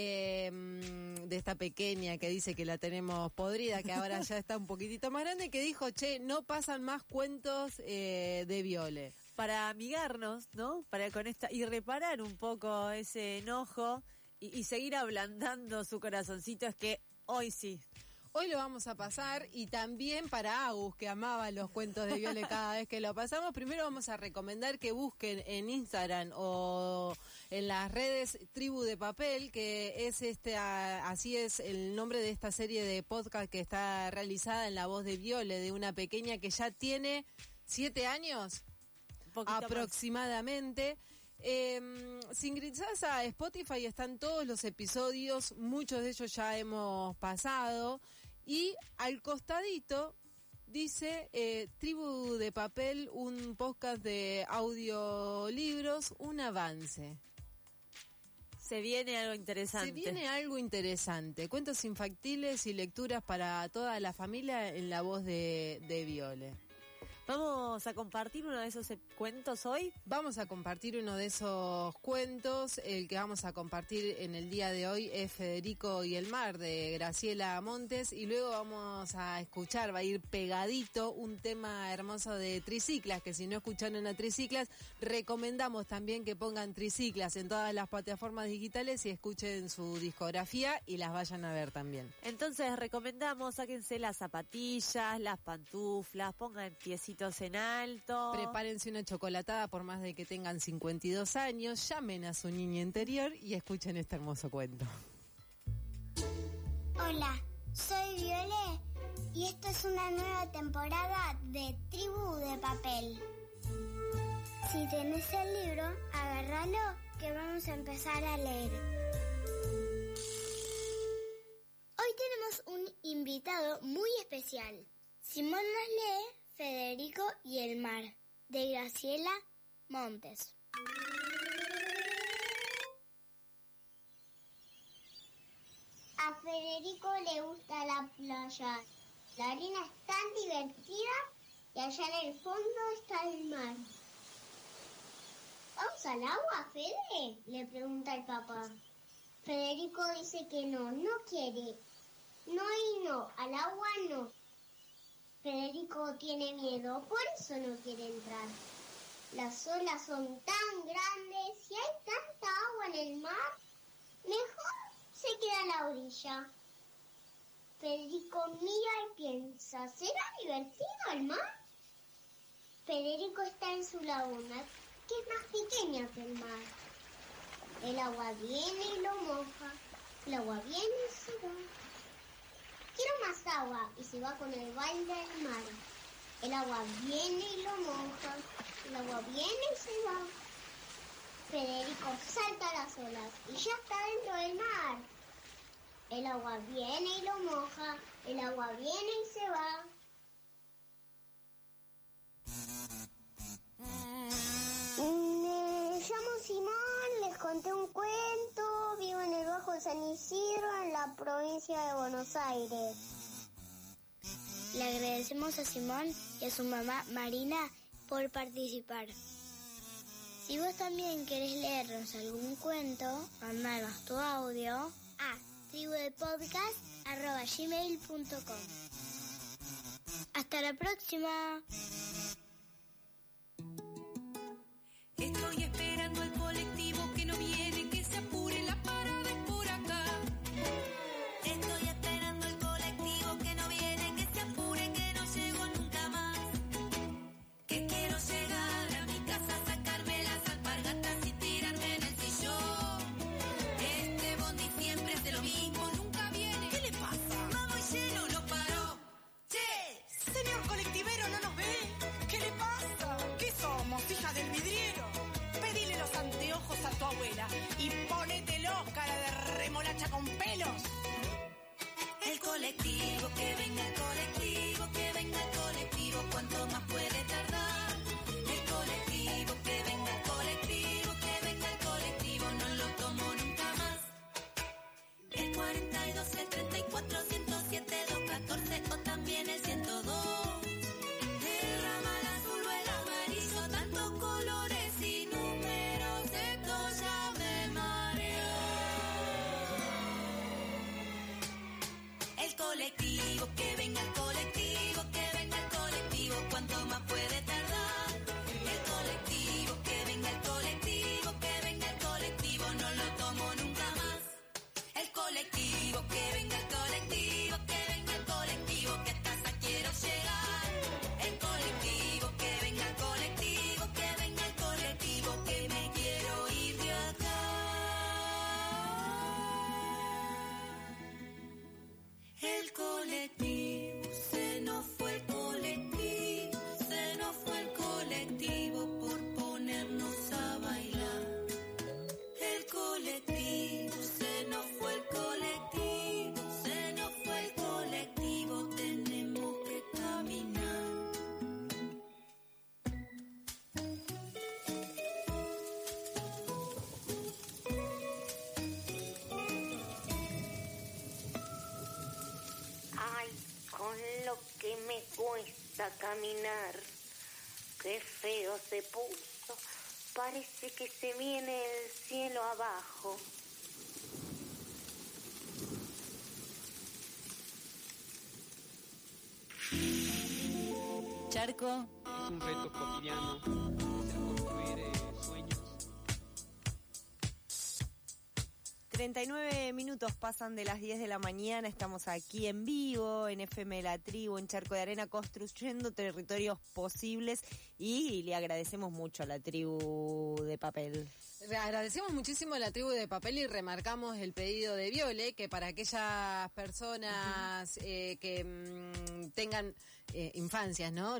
de esta pequeña que dice que la tenemos podrida, que ahora ya está un poquitito más grande, que dijo, no pasan más cuentos de Viole. Para amigarnos, ¿no? Para con esta y reparar un poco ese enojo y seguir ablandando su corazoncito, es que hoy sí. Hoy lo vamos a pasar, y también para Agus, que amaba los cuentos de Viole cada vez que lo pasamos. Primero vamos a recomendar que busquen en Instagram o en las redes Tribu de Papel, que es así es el nombre de esta serie de podcast que está realizada en la voz de Viole, de una pequeña que ya tiene 7 años aproximadamente. Si ingresás a Spotify están todos los episodios, muchos de ellos ya hemos pasado, y al costadito dice Tribu de Papel, un podcast de audiolibros, un avance. Se viene algo interesante. Cuentos infantiles y lecturas para toda la familia en la voz de Viole. ¿Vamos a compartir uno de esos cuentos hoy? Vamos a compartir uno de esos cuentos. El que vamos a compartir en el día de hoy es Federico y el mar, de Graciela Montes. Y luego vamos a escuchar, va a ir pegadito, un tema hermoso de Triciclas, que si no escucharon a Triciclas, recomendamos también que pongan Triciclas en todas las plataformas digitales y escuchen su discografía y las vayan a ver también. Entonces recomendamos, sáquense las zapatillas, las pantuflas, pongan piecitos en alto. Prepárense una chocolatada por más de que tengan 52 años, llamen a su niña interior y escuchen este hermoso cuento. Hola, soy Viole y esta es una nueva temporada de Tribu de Papel. Si tenés el libro, agárralo que vamos a empezar a leer. Hoy tenemos un invitado muy especial. Simón nos lee Federico y el mar, de Graciela Montes. A Federico le gusta la playa. La arena es tan divertida y allá en el fondo está el mar. ¿Vamos al agua, Fede?, le pregunta el papá. Federico dice que no quiere. No y no, al agua no. Federico tiene miedo, por eso no quiere entrar. Las olas son tan grandes y hay tanta agua en el mar, mejor se queda a la orilla. Federico mira y piensa, ¿será divertido el mar? Federico está en su laguna, que es más pequeña que el mar. El agua viene y lo moja, el agua viene y se va. Quiero más agua, y se va con el baile del mar. El agua viene y lo moja, el agua viene y se va. Federico salta a las olas y ya está dentro del mar. El agua viene y lo moja, el agua viene y se va. Me llamo Simón, les conté un cuento, vivo en el Bajo San Isidro, en la provincia de Buenos Aires. Le agradecemos a Simón y a su mamá Marina por participar. Si vos también querés leernos algún cuento, mandanos tu audio a tribudepodcast@gmail.com. Hasta la próxima. Estoy esperando al colectivo que no viene, que se apure, la parada es por acá. Estoy esperando al colectivo que no viene, que se apure, que no llego nunca más. Que quiero llegar a mi casa, sacarme las alpargatas y tirarme en el sillón. Este bondi siempre es de lo mismo, nunca viene. ¿Qué le pasa? Vamos lleno, no paró. Che, señor colectivero, ¿no nos ve? con pelos. El colectivo, que venga el colectivo, que venga el colectivo, ¿cuánto más puede tardar? El colectivo, que venga el colectivo, que venga el colectivo, no lo tomo nunca más. El 42, el 34, 107, 214 o también el 102. El ramal azul o el amarillo, tantos colores y números, esto ya me mareó. El colectivo, que venga el colectivo, que venga el colectivo, ¿cuánto más puede tardar? El colectivo, que venga el colectivo, que venga el colectivo, no lo tomo nunca más. El colectivo, que venga el colectivo, que venga el colectivo, que a casa quiero llegar. El colectivo, que venga el colectivo, que venga el colectivo, que me quiero ir de acá. El colectivo, se nos fue el colectivo, se nos fue el colectivo por ponernos a bailar. El colectivo, se nos fue el colectivo, se nos fue el colectivo, tenemos que caminar. Ay, con lo que me cuesta caminar, qué feo se puso, parece que se viene el cielo abajo. Charco. Es un reto cotidiano, construir sueños. 39 minutos pasan de las 10 de la mañana, estamos aquí en vivo, en FM La Tribu, en Charco de Arena, construyendo territorios posibles y le agradecemos mucho a la Tribu de Papel. Le agradecemos muchísimo a la Tribu de Papel y remarcamos el pedido de Viole, que para aquellas personas que tengan infancias, ¿no?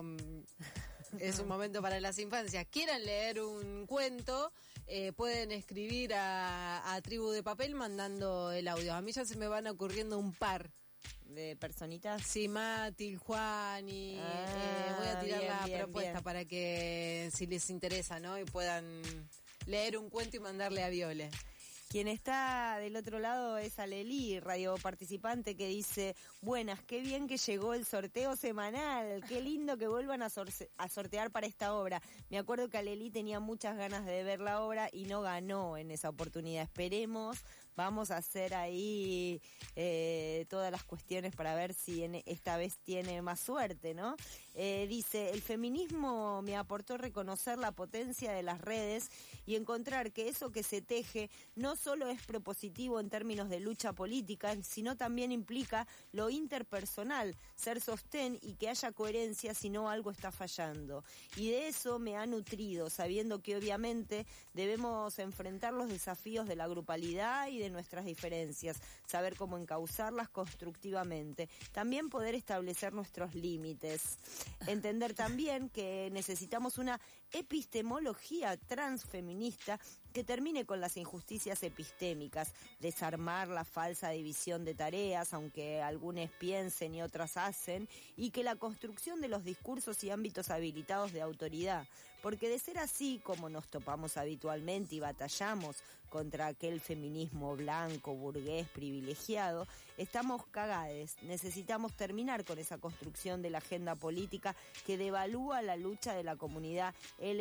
Es un momento para las infancias, quieran leer un cuento, pueden escribir a Tribu de Papel mandando el audio. A mí ya se me van ocurriendo un par de personitas. Sí, Mati, Juan y voy a tirar la propuesta para que si les interesa, ¿no? Y puedan leer un cuento y mandarle a Viole. Quien está del otro lado es Aleli, radio participante, que dice: buenas, qué bien que llegó el sorteo semanal, qué lindo que vuelvan a sortear para esta obra. Me acuerdo que Aleli tenía muchas ganas de ver la obra y no ganó en esa oportunidad. Esperemos, vamos a hacer ahí todas las cuestiones para ver si esta vez tiene más suerte, ¿no? Dice: el feminismo me aportó reconocer la potencia de las redes y encontrar que eso que se teje no solo es propositivo en términos de lucha política, sino también implica lo interpersonal, ser sostén y que haya coherencia si no algo está fallando. Y de eso me ha nutrido, sabiendo que obviamente debemos enfrentar los desafíos de la grupalidad y de nuestras diferencias, saber cómo encauzarlas constructivamente, también poder establecer nuestros límites, entender también que necesitamos una epistemología transfeminista que termine con las injusticias epistémicas, desarmar la falsa división de tareas, aunque algunos piensen y otras hacen, y que la construcción de los discursos y ámbitos habilitados de autoridad, porque de ser así como nos topamos habitualmente y batallamos contra aquel feminismo blanco, burgués, privilegiado, estamos cagades. Necesitamos terminar con esa construcción de la agenda política que devalúa la lucha de la comunidad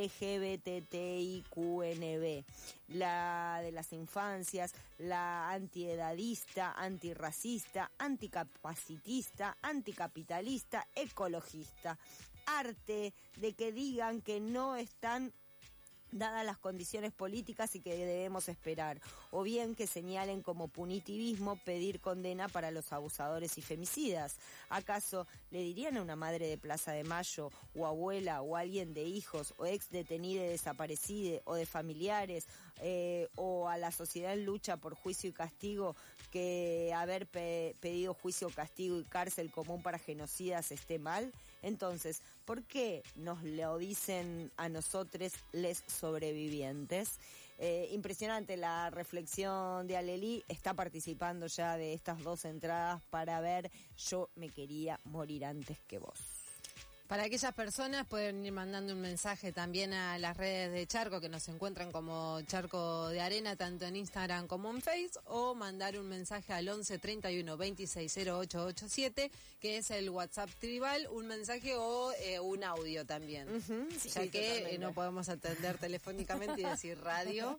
LGBTIQNB, la de las infancias, la antiedadista, antirracista, anticapacitista, anticapitalista, ecologista. Arte de que digan que no están dadas las condiciones políticas y que debemos esperar, o bien que señalen como punitivismo pedir condena para los abusadores y femicidas. ¿Acaso le dirían a una madre de Plaza de Mayo, o abuela, o alguien de hijos, o ex detenida y desaparecida, o de familiares, o a la sociedad en lucha por juicio y castigo, que haber pedido juicio, castigo y cárcel común para genocidas esté mal? Entonces, ¿por qué nos lo dicen a nosotros les sobrevivientes? Impresionante la reflexión de Alelí. Está participando ya de estas 2 entradas para ver Yo me quería morir antes que vos. Para aquellas personas pueden ir mandando un mensaje también a las redes de Charco, que nos encuentran como Charco de Arena, tanto en Instagram como en Facebook, o mandar un mensaje al 11 31 26 0887, que es el WhatsApp tribal, un mensaje o un audio también. Ya que totalmente. no podemos atender telefónicamente y decir radio.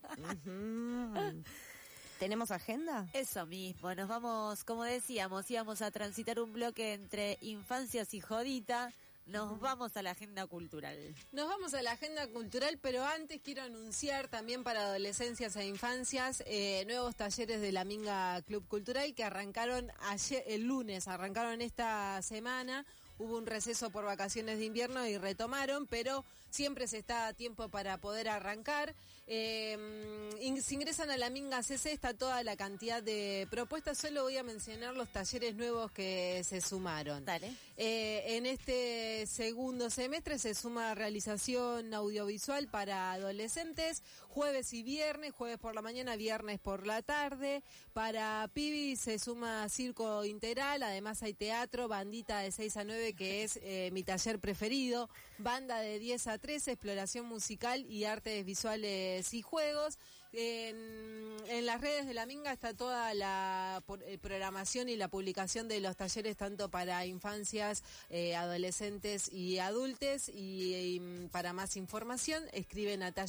¿Tenemos agenda? Eso mismo, nos vamos, como decíamos, íbamos a transitar un bloque entre infancias y jodita. Nos vamos a la agenda cultural. Nos vamos a la agenda cultural, pero antes quiero anunciar también para adolescencias e infancias nuevos talleres de la Minga Club Cultural que arrancaron ayer, el lunes, arrancaron esta semana. Hubo un receso por vacaciones de invierno y retomaron, pero siempre se está a tiempo para poder arrancar. Si ingresan a la Minga CC está toda la cantidad de propuestas. Solo voy a mencionar los talleres nuevos que se sumaron. Dale. En este segundo semestre se suma realización audiovisual para adolescentes, jueves y viernes, jueves por la mañana, viernes por la tarde. Para pibis se suma circo integral, además hay teatro, bandita de 6 a 9, que es mi taller preferido, banda de 10 a 13, exploración musical y artes visuales y juegos. En las redes de la Minga está toda la programación y la publicación de los talleres, tanto para infancias, adolescentes y adultos. Y para más información escriben a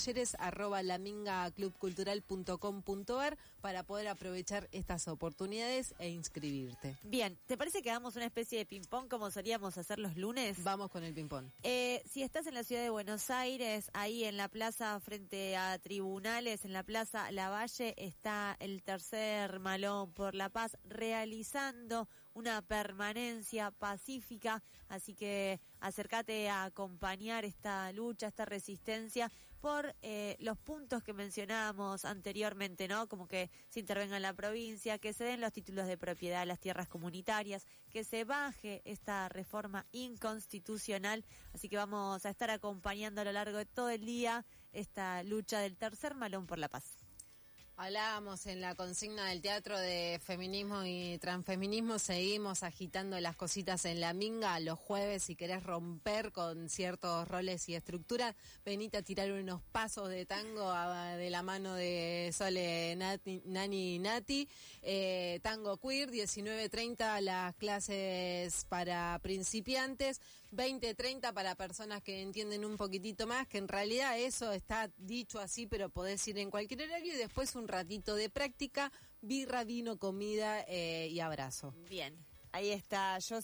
talleres@lamingaclubcultural.com.ar para poder aprovechar estas oportunidades e inscribirte. Bien, ¿te parece que hagamos una especie de ping-pong como solíamos hacer los lunes? Vamos con el ping-pong. Si estás en la ciudad de Buenos Aires, ahí en la plaza frente a tribunales, en la Plaza Lavalle, está el tercer Malón por la Paz realizando una permanencia pacífica, así que acércate a acompañar esta lucha, esta resistencia por los puntos que mencionábamos anteriormente, ¿no? Como que se intervenga en la provincia, que se den los títulos de propiedad a las tierras comunitarias, que se baje esta reforma inconstitucional, así que vamos a estar acompañando a lo largo de todo el día esta lucha del tercer Malón por la Paz. Hablábamos en la consigna del teatro de feminismo y transfeminismo, seguimos agitando las cositas en la Minga. Los jueves, si querés romper con ciertos roles y estructuras, venite a tirar unos pasos de tango de la mano de Sole Nani Nati. Tango queer, 19:30 las clases para principiantes, 20:30 para personas que entienden un poquitito más, que en realidad eso está dicho así, pero podés ir en cualquier horario, y después un ratito de práctica, birra, vino, comida y abrazo. Bien. Ahí está, yo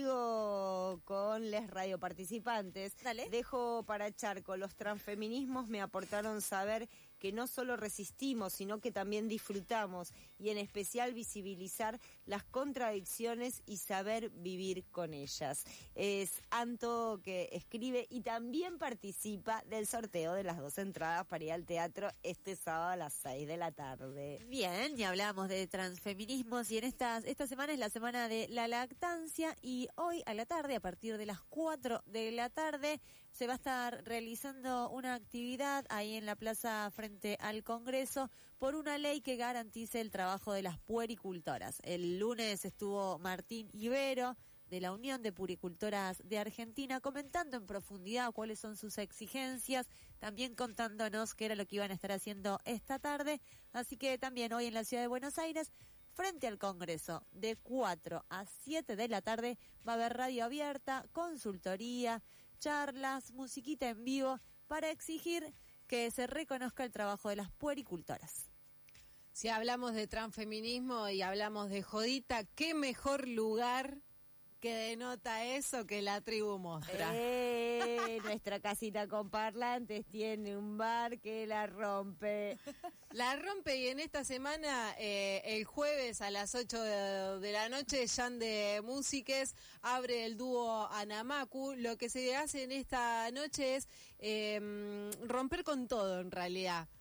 sigo con les radioparticipantes. Dale. Dejo para Charco, los transfeminismos me aportaron saber que no solo resistimos, sino que también disfrutamos, y en especial visibilizar las contradicciones y saber vivir con ellas. Es Anto que escribe y también participa del sorteo de las 2 entradas para ir al teatro este sábado a las 6 de la tarde. Bien, ya hablamos de transfeminismos y en esta semana es la semana de la lactancia, y hoy a la tarde, a partir de las 4 de la tarde, se va a estar realizando una actividad ahí en la plaza frente al Congreso por una ley que garantice el trabajo de las puericultoras. El lunes estuvo Martín Ibero de la Unión de Puericultoras de Argentina comentando en profundidad cuáles son sus exigencias, también contándonos qué era lo que iban a estar haciendo esta tarde. Así que también hoy en la ciudad de Buenos Aires, frente al Congreso, de 4 a 7 de la tarde, va a haber radio abierta, consultoría, charlas, musiquita en vivo, para exigir que se reconozca el trabajo de las puericultoras. Si hablamos de transfeminismo y hablamos de jodita, ¿qué mejor lugar que denota eso que la Tribu Mostra? Nuestra casita con parlantes tiene un bar que la rompe. La rompe, y en esta semana, el jueves a las 8 de la noche, Jan de Músiques abre el dúo Anamaku. Lo que se hace en esta noche es romper con todo, en realidad.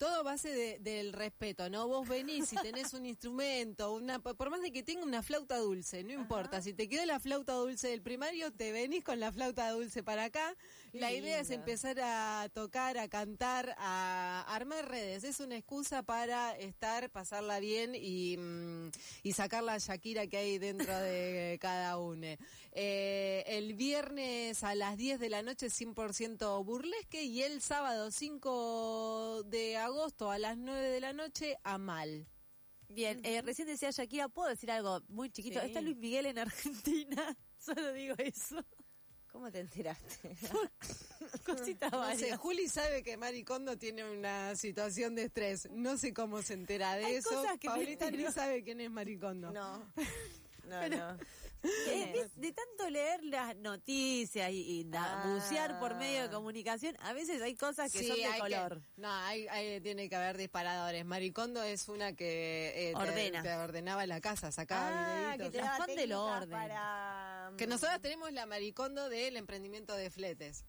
todo a base del respeto, ¿no? Vos venís y tenés un instrumento, por más de que tenga una flauta dulce, no importa, si te quedó la flauta dulce del primario, te venís con la flauta dulce para acá. La idea es empezar a tocar, a cantar, a armar redes. Es una excusa para pasarla bien y sacar la Shakira que hay dentro de cada uno. El viernes a las 10 de la noche 100% burlesque y el sábado 5 de agosto a las 9 de la noche Amal. Bien, recién decía Shakira, ¿puedo decir algo muy chiquito? Sí. Está Luis Miguel en Argentina, solo digo eso. ¿Cómo te enteraste? Cosita No sé, varias. Juli sabe que Maricondo tiene una situación de estrés. No sé cómo se entera de Hay eso. cosas que Paulita me ni sabe quién es Maricondo. No. Pero- de tanto leer las noticias y bucear por medio de comunicación, a veces hay cosas que son de color. Tiene que haber disparadores. Maricondo es una que te ordenaba la casa, sacaba videitos. que te afán del orden. Que nosotros tenemos la Maricondo del emprendimiento de fletes.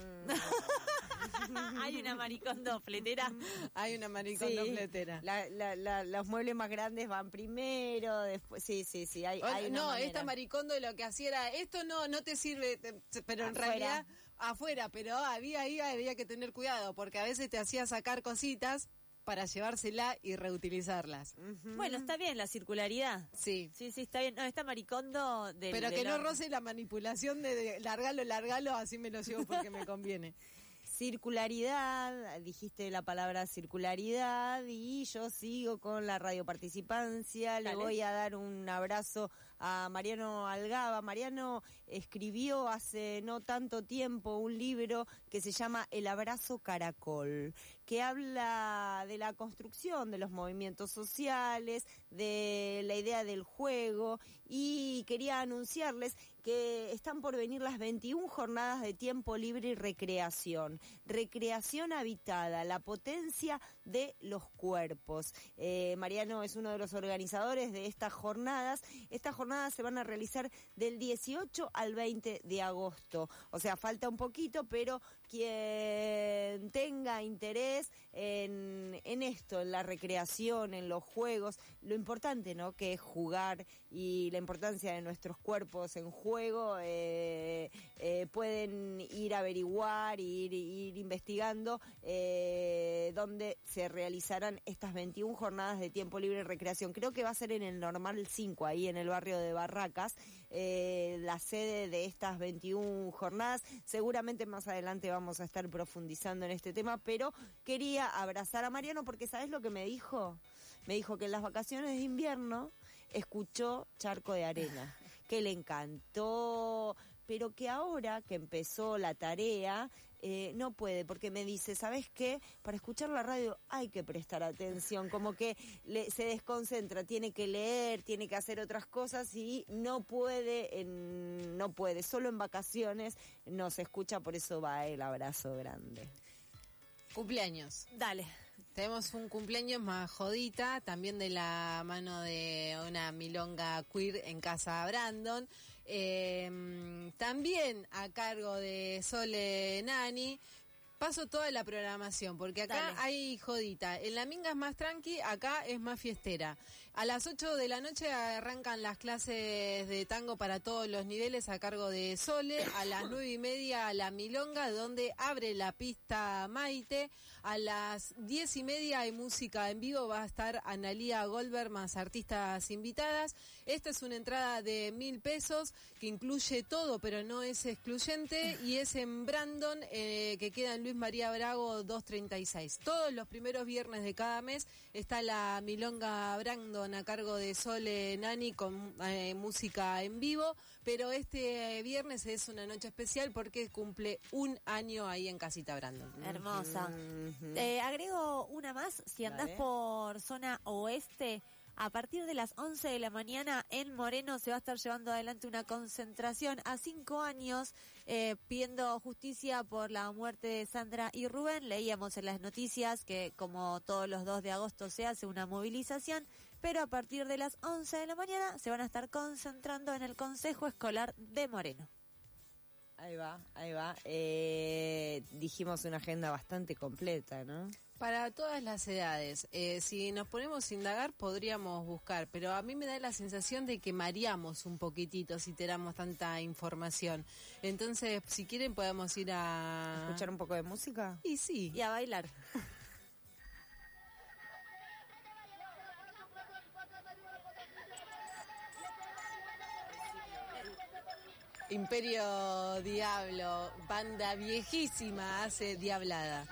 Hay una Maricondo fletera. Hay una Maricondo fletera. Los muebles más grandes van primero, después sí, hay una manera. Esta Maricondo lo que hacía era, esto no te sirve, pero en realidad afuera, pero había que tener cuidado, porque a veces te hacía sacar cositas para llevársela y reutilizarlas. Bueno, está bien la circularidad. Sí, está bien. No, esta Maricondo pero que no roce la manipulación de largalo, así me lo llevo porque me conviene. Circularidad, dijiste la palabra circularidad y yo sigo con la radioparticipancia. Le voy a dar un abrazo a Mariano Algaba. Mariano escribió hace no tanto tiempo un libro que se llama El abrazo caracol, que habla de la construcción de los movimientos sociales, de la idea del juego, y quería anunciarles que están por venir las 21 jornadas de tiempo libre y recreación. Recreación habitada, la potencia de los cuerpos. Mariano es uno de los organizadores de estas jornadas. Estas jornadas se van a realizar del 18 al 20 de agosto. O sea, falta un poquito, pero quien tenga interés en esto, en la recreación, en los juegos, lo importante, ¿no?, que es jugar, y la importancia de nuestros cuerpos en juego, pueden ir a averiguar, ir investigando dónde se realizarán estas 21 jornadas de tiempo libre y recreación. Creo que va a ser en el Normal 5, ahí en el barrio de Barracas, la sede de estas 21 jornadas. Seguramente más adelante vamos a estar profundizando en este tema, pero quería abrazar a Mariano porque ¿sabes lo que me dijo? Me dijo que en las vacaciones de invierno escuchó Charco de Arena, que le encantó, pero que ahora que empezó la tarea no puede, porque me dice, ¿sabes qué? Para escuchar la radio hay que prestar atención, como que se desconcentra, tiene que leer, tiene que hacer otras cosas y no puede, solo en vacaciones nos escucha, por eso va el abrazo grande. Cumpleaños. Dale. Tenemos un cumpleaños más jodita, también de la mano de una milonga queer en Casa Brandon. También a cargo de Sole Nani. Paso toda la programación, porque acá hay jodita. En la minga es más tranqui, acá es más fiestera. A las 8 de la noche arrancan las clases de tango para todos los niveles a cargo de Sole. A las 9:30 la milonga, donde abre la pista Maite. A las 10:30 hay música en vivo, va a estar Analía Goldberg más artistas invitadas. Esta es una entrada de 1.000 pesos que incluye todo, pero no es excluyente, y es en Brandon, que queda en Luis María Brago 236. Todos los primeros viernes de cada mes está la milonga Brandon a cargo de Sole Nani con música en vivo, pero este viernes es una noche especial porque cumple un año ahí en Casita Brandon. Hermosa. Agrego una más, si andás por zona oeste, a partir de las 11 de la mañana en Moreno se va a estar llevando adelante una concentración a 5 años pidiendo justicia por la muerte de Sandra y Rubén. Leíamos en las noticias que como todos los 2 de agosto se hace una movilización, pero a partir de las 11 de la mañana se van a estar concentrando en el Consejo Escolar de Moreno. Ahí va. Dijimos una agenda bastante completa, ¿no? Para todas las edades. Si nos ponemos a indagar, podríamos buscar, pero a mí me da la sensación de que mareamos un poquitito si tenemos tanta información. Entonces, si quieren, podemos ir a... ¿Escuchar un poco de música? Y sí. Y a bailar. Imperio Diablo, banda viejísima, hace Diablada.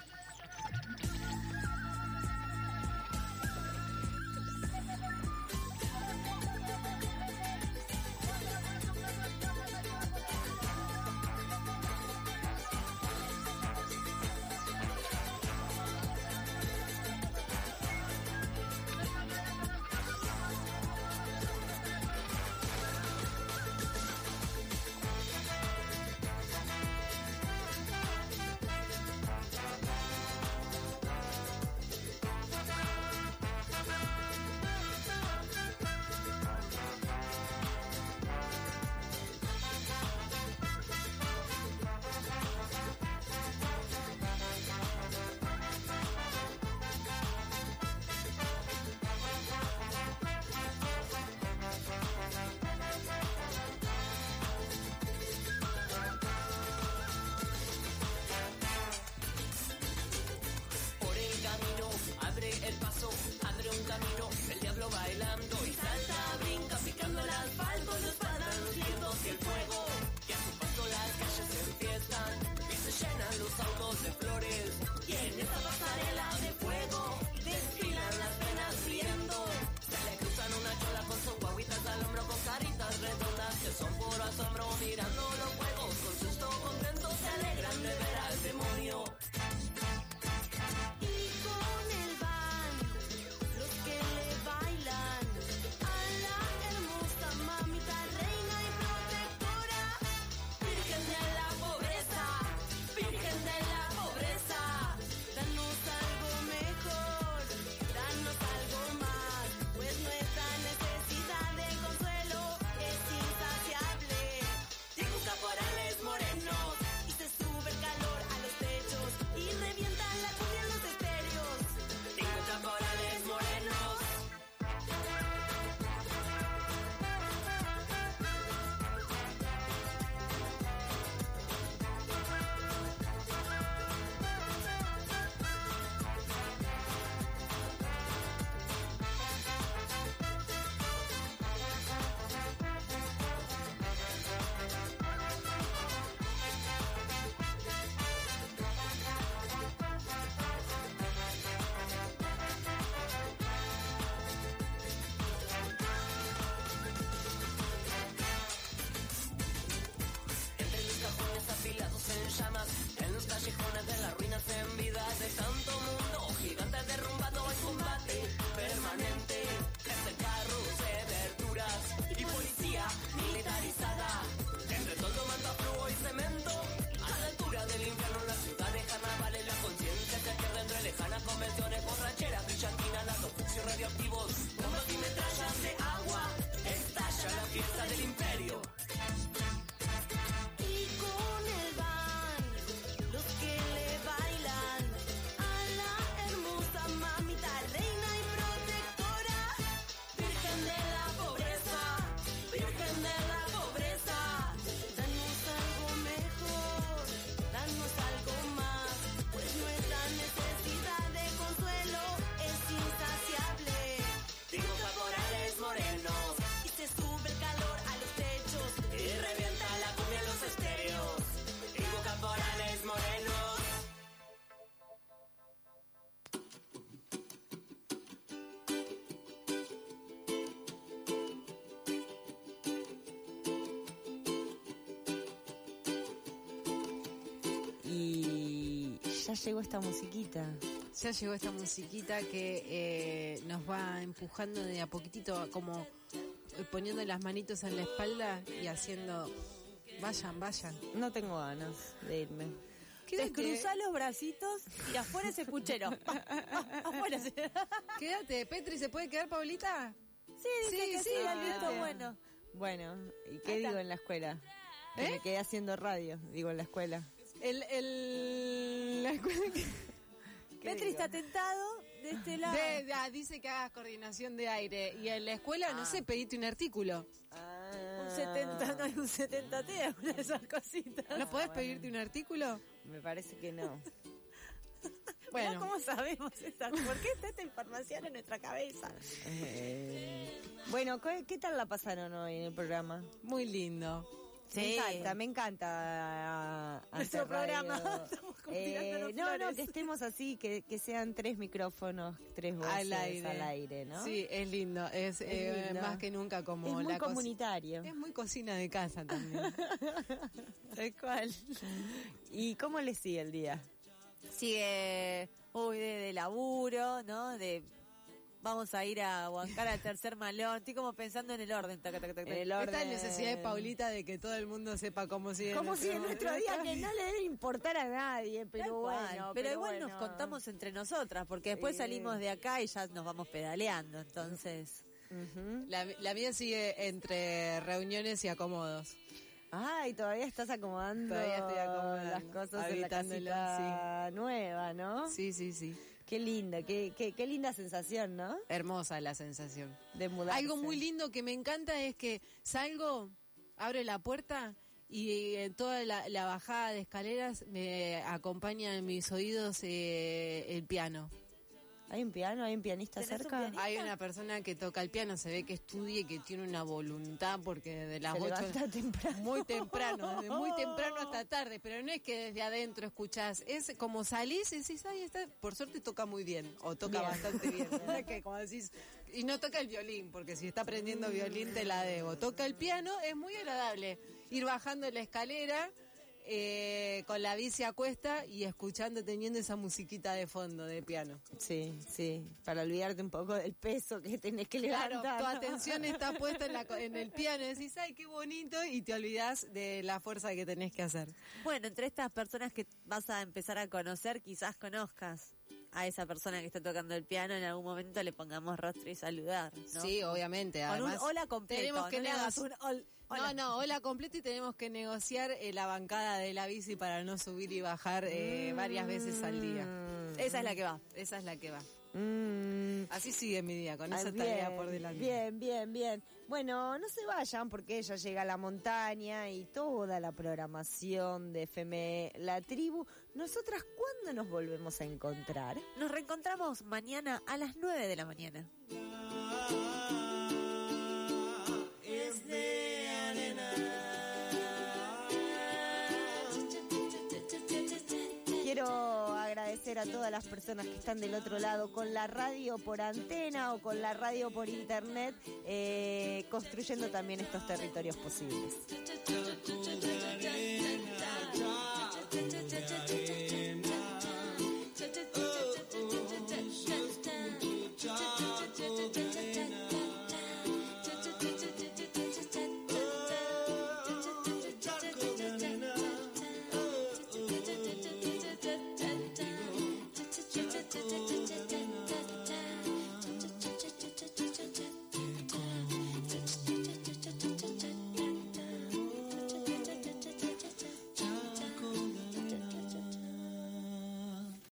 callejones de las ruinas en vida de tanto mundo, gigantes derrumbado en combate permanente, este carros de verduras y policía militarizada, entre todo manda flujo y cemento, a la altura del infierno la ciudad de carnavales, la conciencia se pierde entre lejanas convenciones, borracheras, brillantinas, lazos fucsios radioactivos, bombas y metrallas de agua, estalla la fiesta del imperio. Ya llegó esta musiquita. Ya llegó esta musiquita que nos va empujando de a poquitito, como poniendo las manitos en la espalda y haciendo... Vayan, vayan. No tengo ganas de irme. Descruzá los bracitos y afuera ese puchero. Afuera. Quédate, Petri, ¿se puede quedar Paulita? Sí, dice que sí, listo, bueno. Bueno, ¿y qué digo en la escuela? Que me quedé haciendo radio, digo en la escuela. La escuela Petri está tentado de este lado. Dice que hagas coordinación de aire. Y en la escuela, no sé, pediste un artículo. Un 70, no hay un 70T, una de esas cositas. ¿No podés pedirte un artículo? Me parece que no. Bueno, mirá cómo sabemos esta. ¿Por qué está esta información en nuestra cabeza? Bueno, ¿qué tal la pasaron hoy en el programa? Muy lindo. Sí. Me encanta nuestro programa. No, que estemos así, que sean 3 micrófonos, 3 voces al aire, ¿no? Sí, es lindo, es lindo. Más que nunca como es muy comunitario. Es muy cocina de casa también. Tal cual. ¿Y cómo les sigue el día? Sigue de laburo, ¿no? Vamos a ir a bancar al tercer malón. Estoy como pensando en el orden. Esta necesidad de Paulita de que todo el mundo sepa cómo sigue nuestro día, que no le debe importar a nadie, pero bueno. Pero igual nos contamos entre nosotras, porque después salimos de acá y ya nos vamos pedaleando, entonces... La mía sigue entre reuniones y acomodos. Ay, todavía estás acomodando. Todavía estoy acomodando las cosas en la casita nueva, ¿no? Sí. Qué linda, qué linda sensación, ¿no? Hermosa la sensación. De mudarse. Algo muy lindo que me encanta es que salgo, abro la puerta y en toda la bajada de escaleras me acompaña en mis oídos el piano. ¿Hay un piano? ¿Hay un pianista cerca? Hay una persona que toca el piano, se ve que estudia y que tiene una voluntad porque de las 8 muy temprano, desde muy temprano hasta tarde, pero no es que desde adentro escuchás, es como salís y decís, ahí está, por suerte toca muy bien, o toca bastante bien, ¿verdad? Que como decís, y no toca el violín, porque si está aprendiendo violín te la debo, toca el piano, es muy agradable ir bajando la escalera con la bici a cuesta y escuchando, teniendo esa musiquita de fondo de piano. Sí, para olvidarte un poco del peso que tenés que levantar. Claro, tu atención está puesta en el piano, decís, ay, qué bonito, y te olvidás de la fuerza que tenés que hacer. Bueno, entre estas personas que vas a empezar a conocer, quizás conozcas a esa persona que está tocando el piano, en algún momento le pongamos rostro y saludar, ¿no? Sí, obviamente. Con además, un hola completo. Tenemos que negociar hola completo, y tenemos que negociar la bancada de la bici para no subir y bajar varias veces al día. Esa es la que va. Así sigue mi día, con esa tarea por delante. Bien. Bueno, no se vayan porque ya llega La Montaña y toda la programación de FM La Tribu. ¿Nosotras cuándo nos volvemos a encontrar? Nos reencontramos mañana a las 9 de la mañana. Quiero agradecer a todas las personas que están del otro lado con la radio por antena o con la radio por internet, construyendo también estos territorios posibles.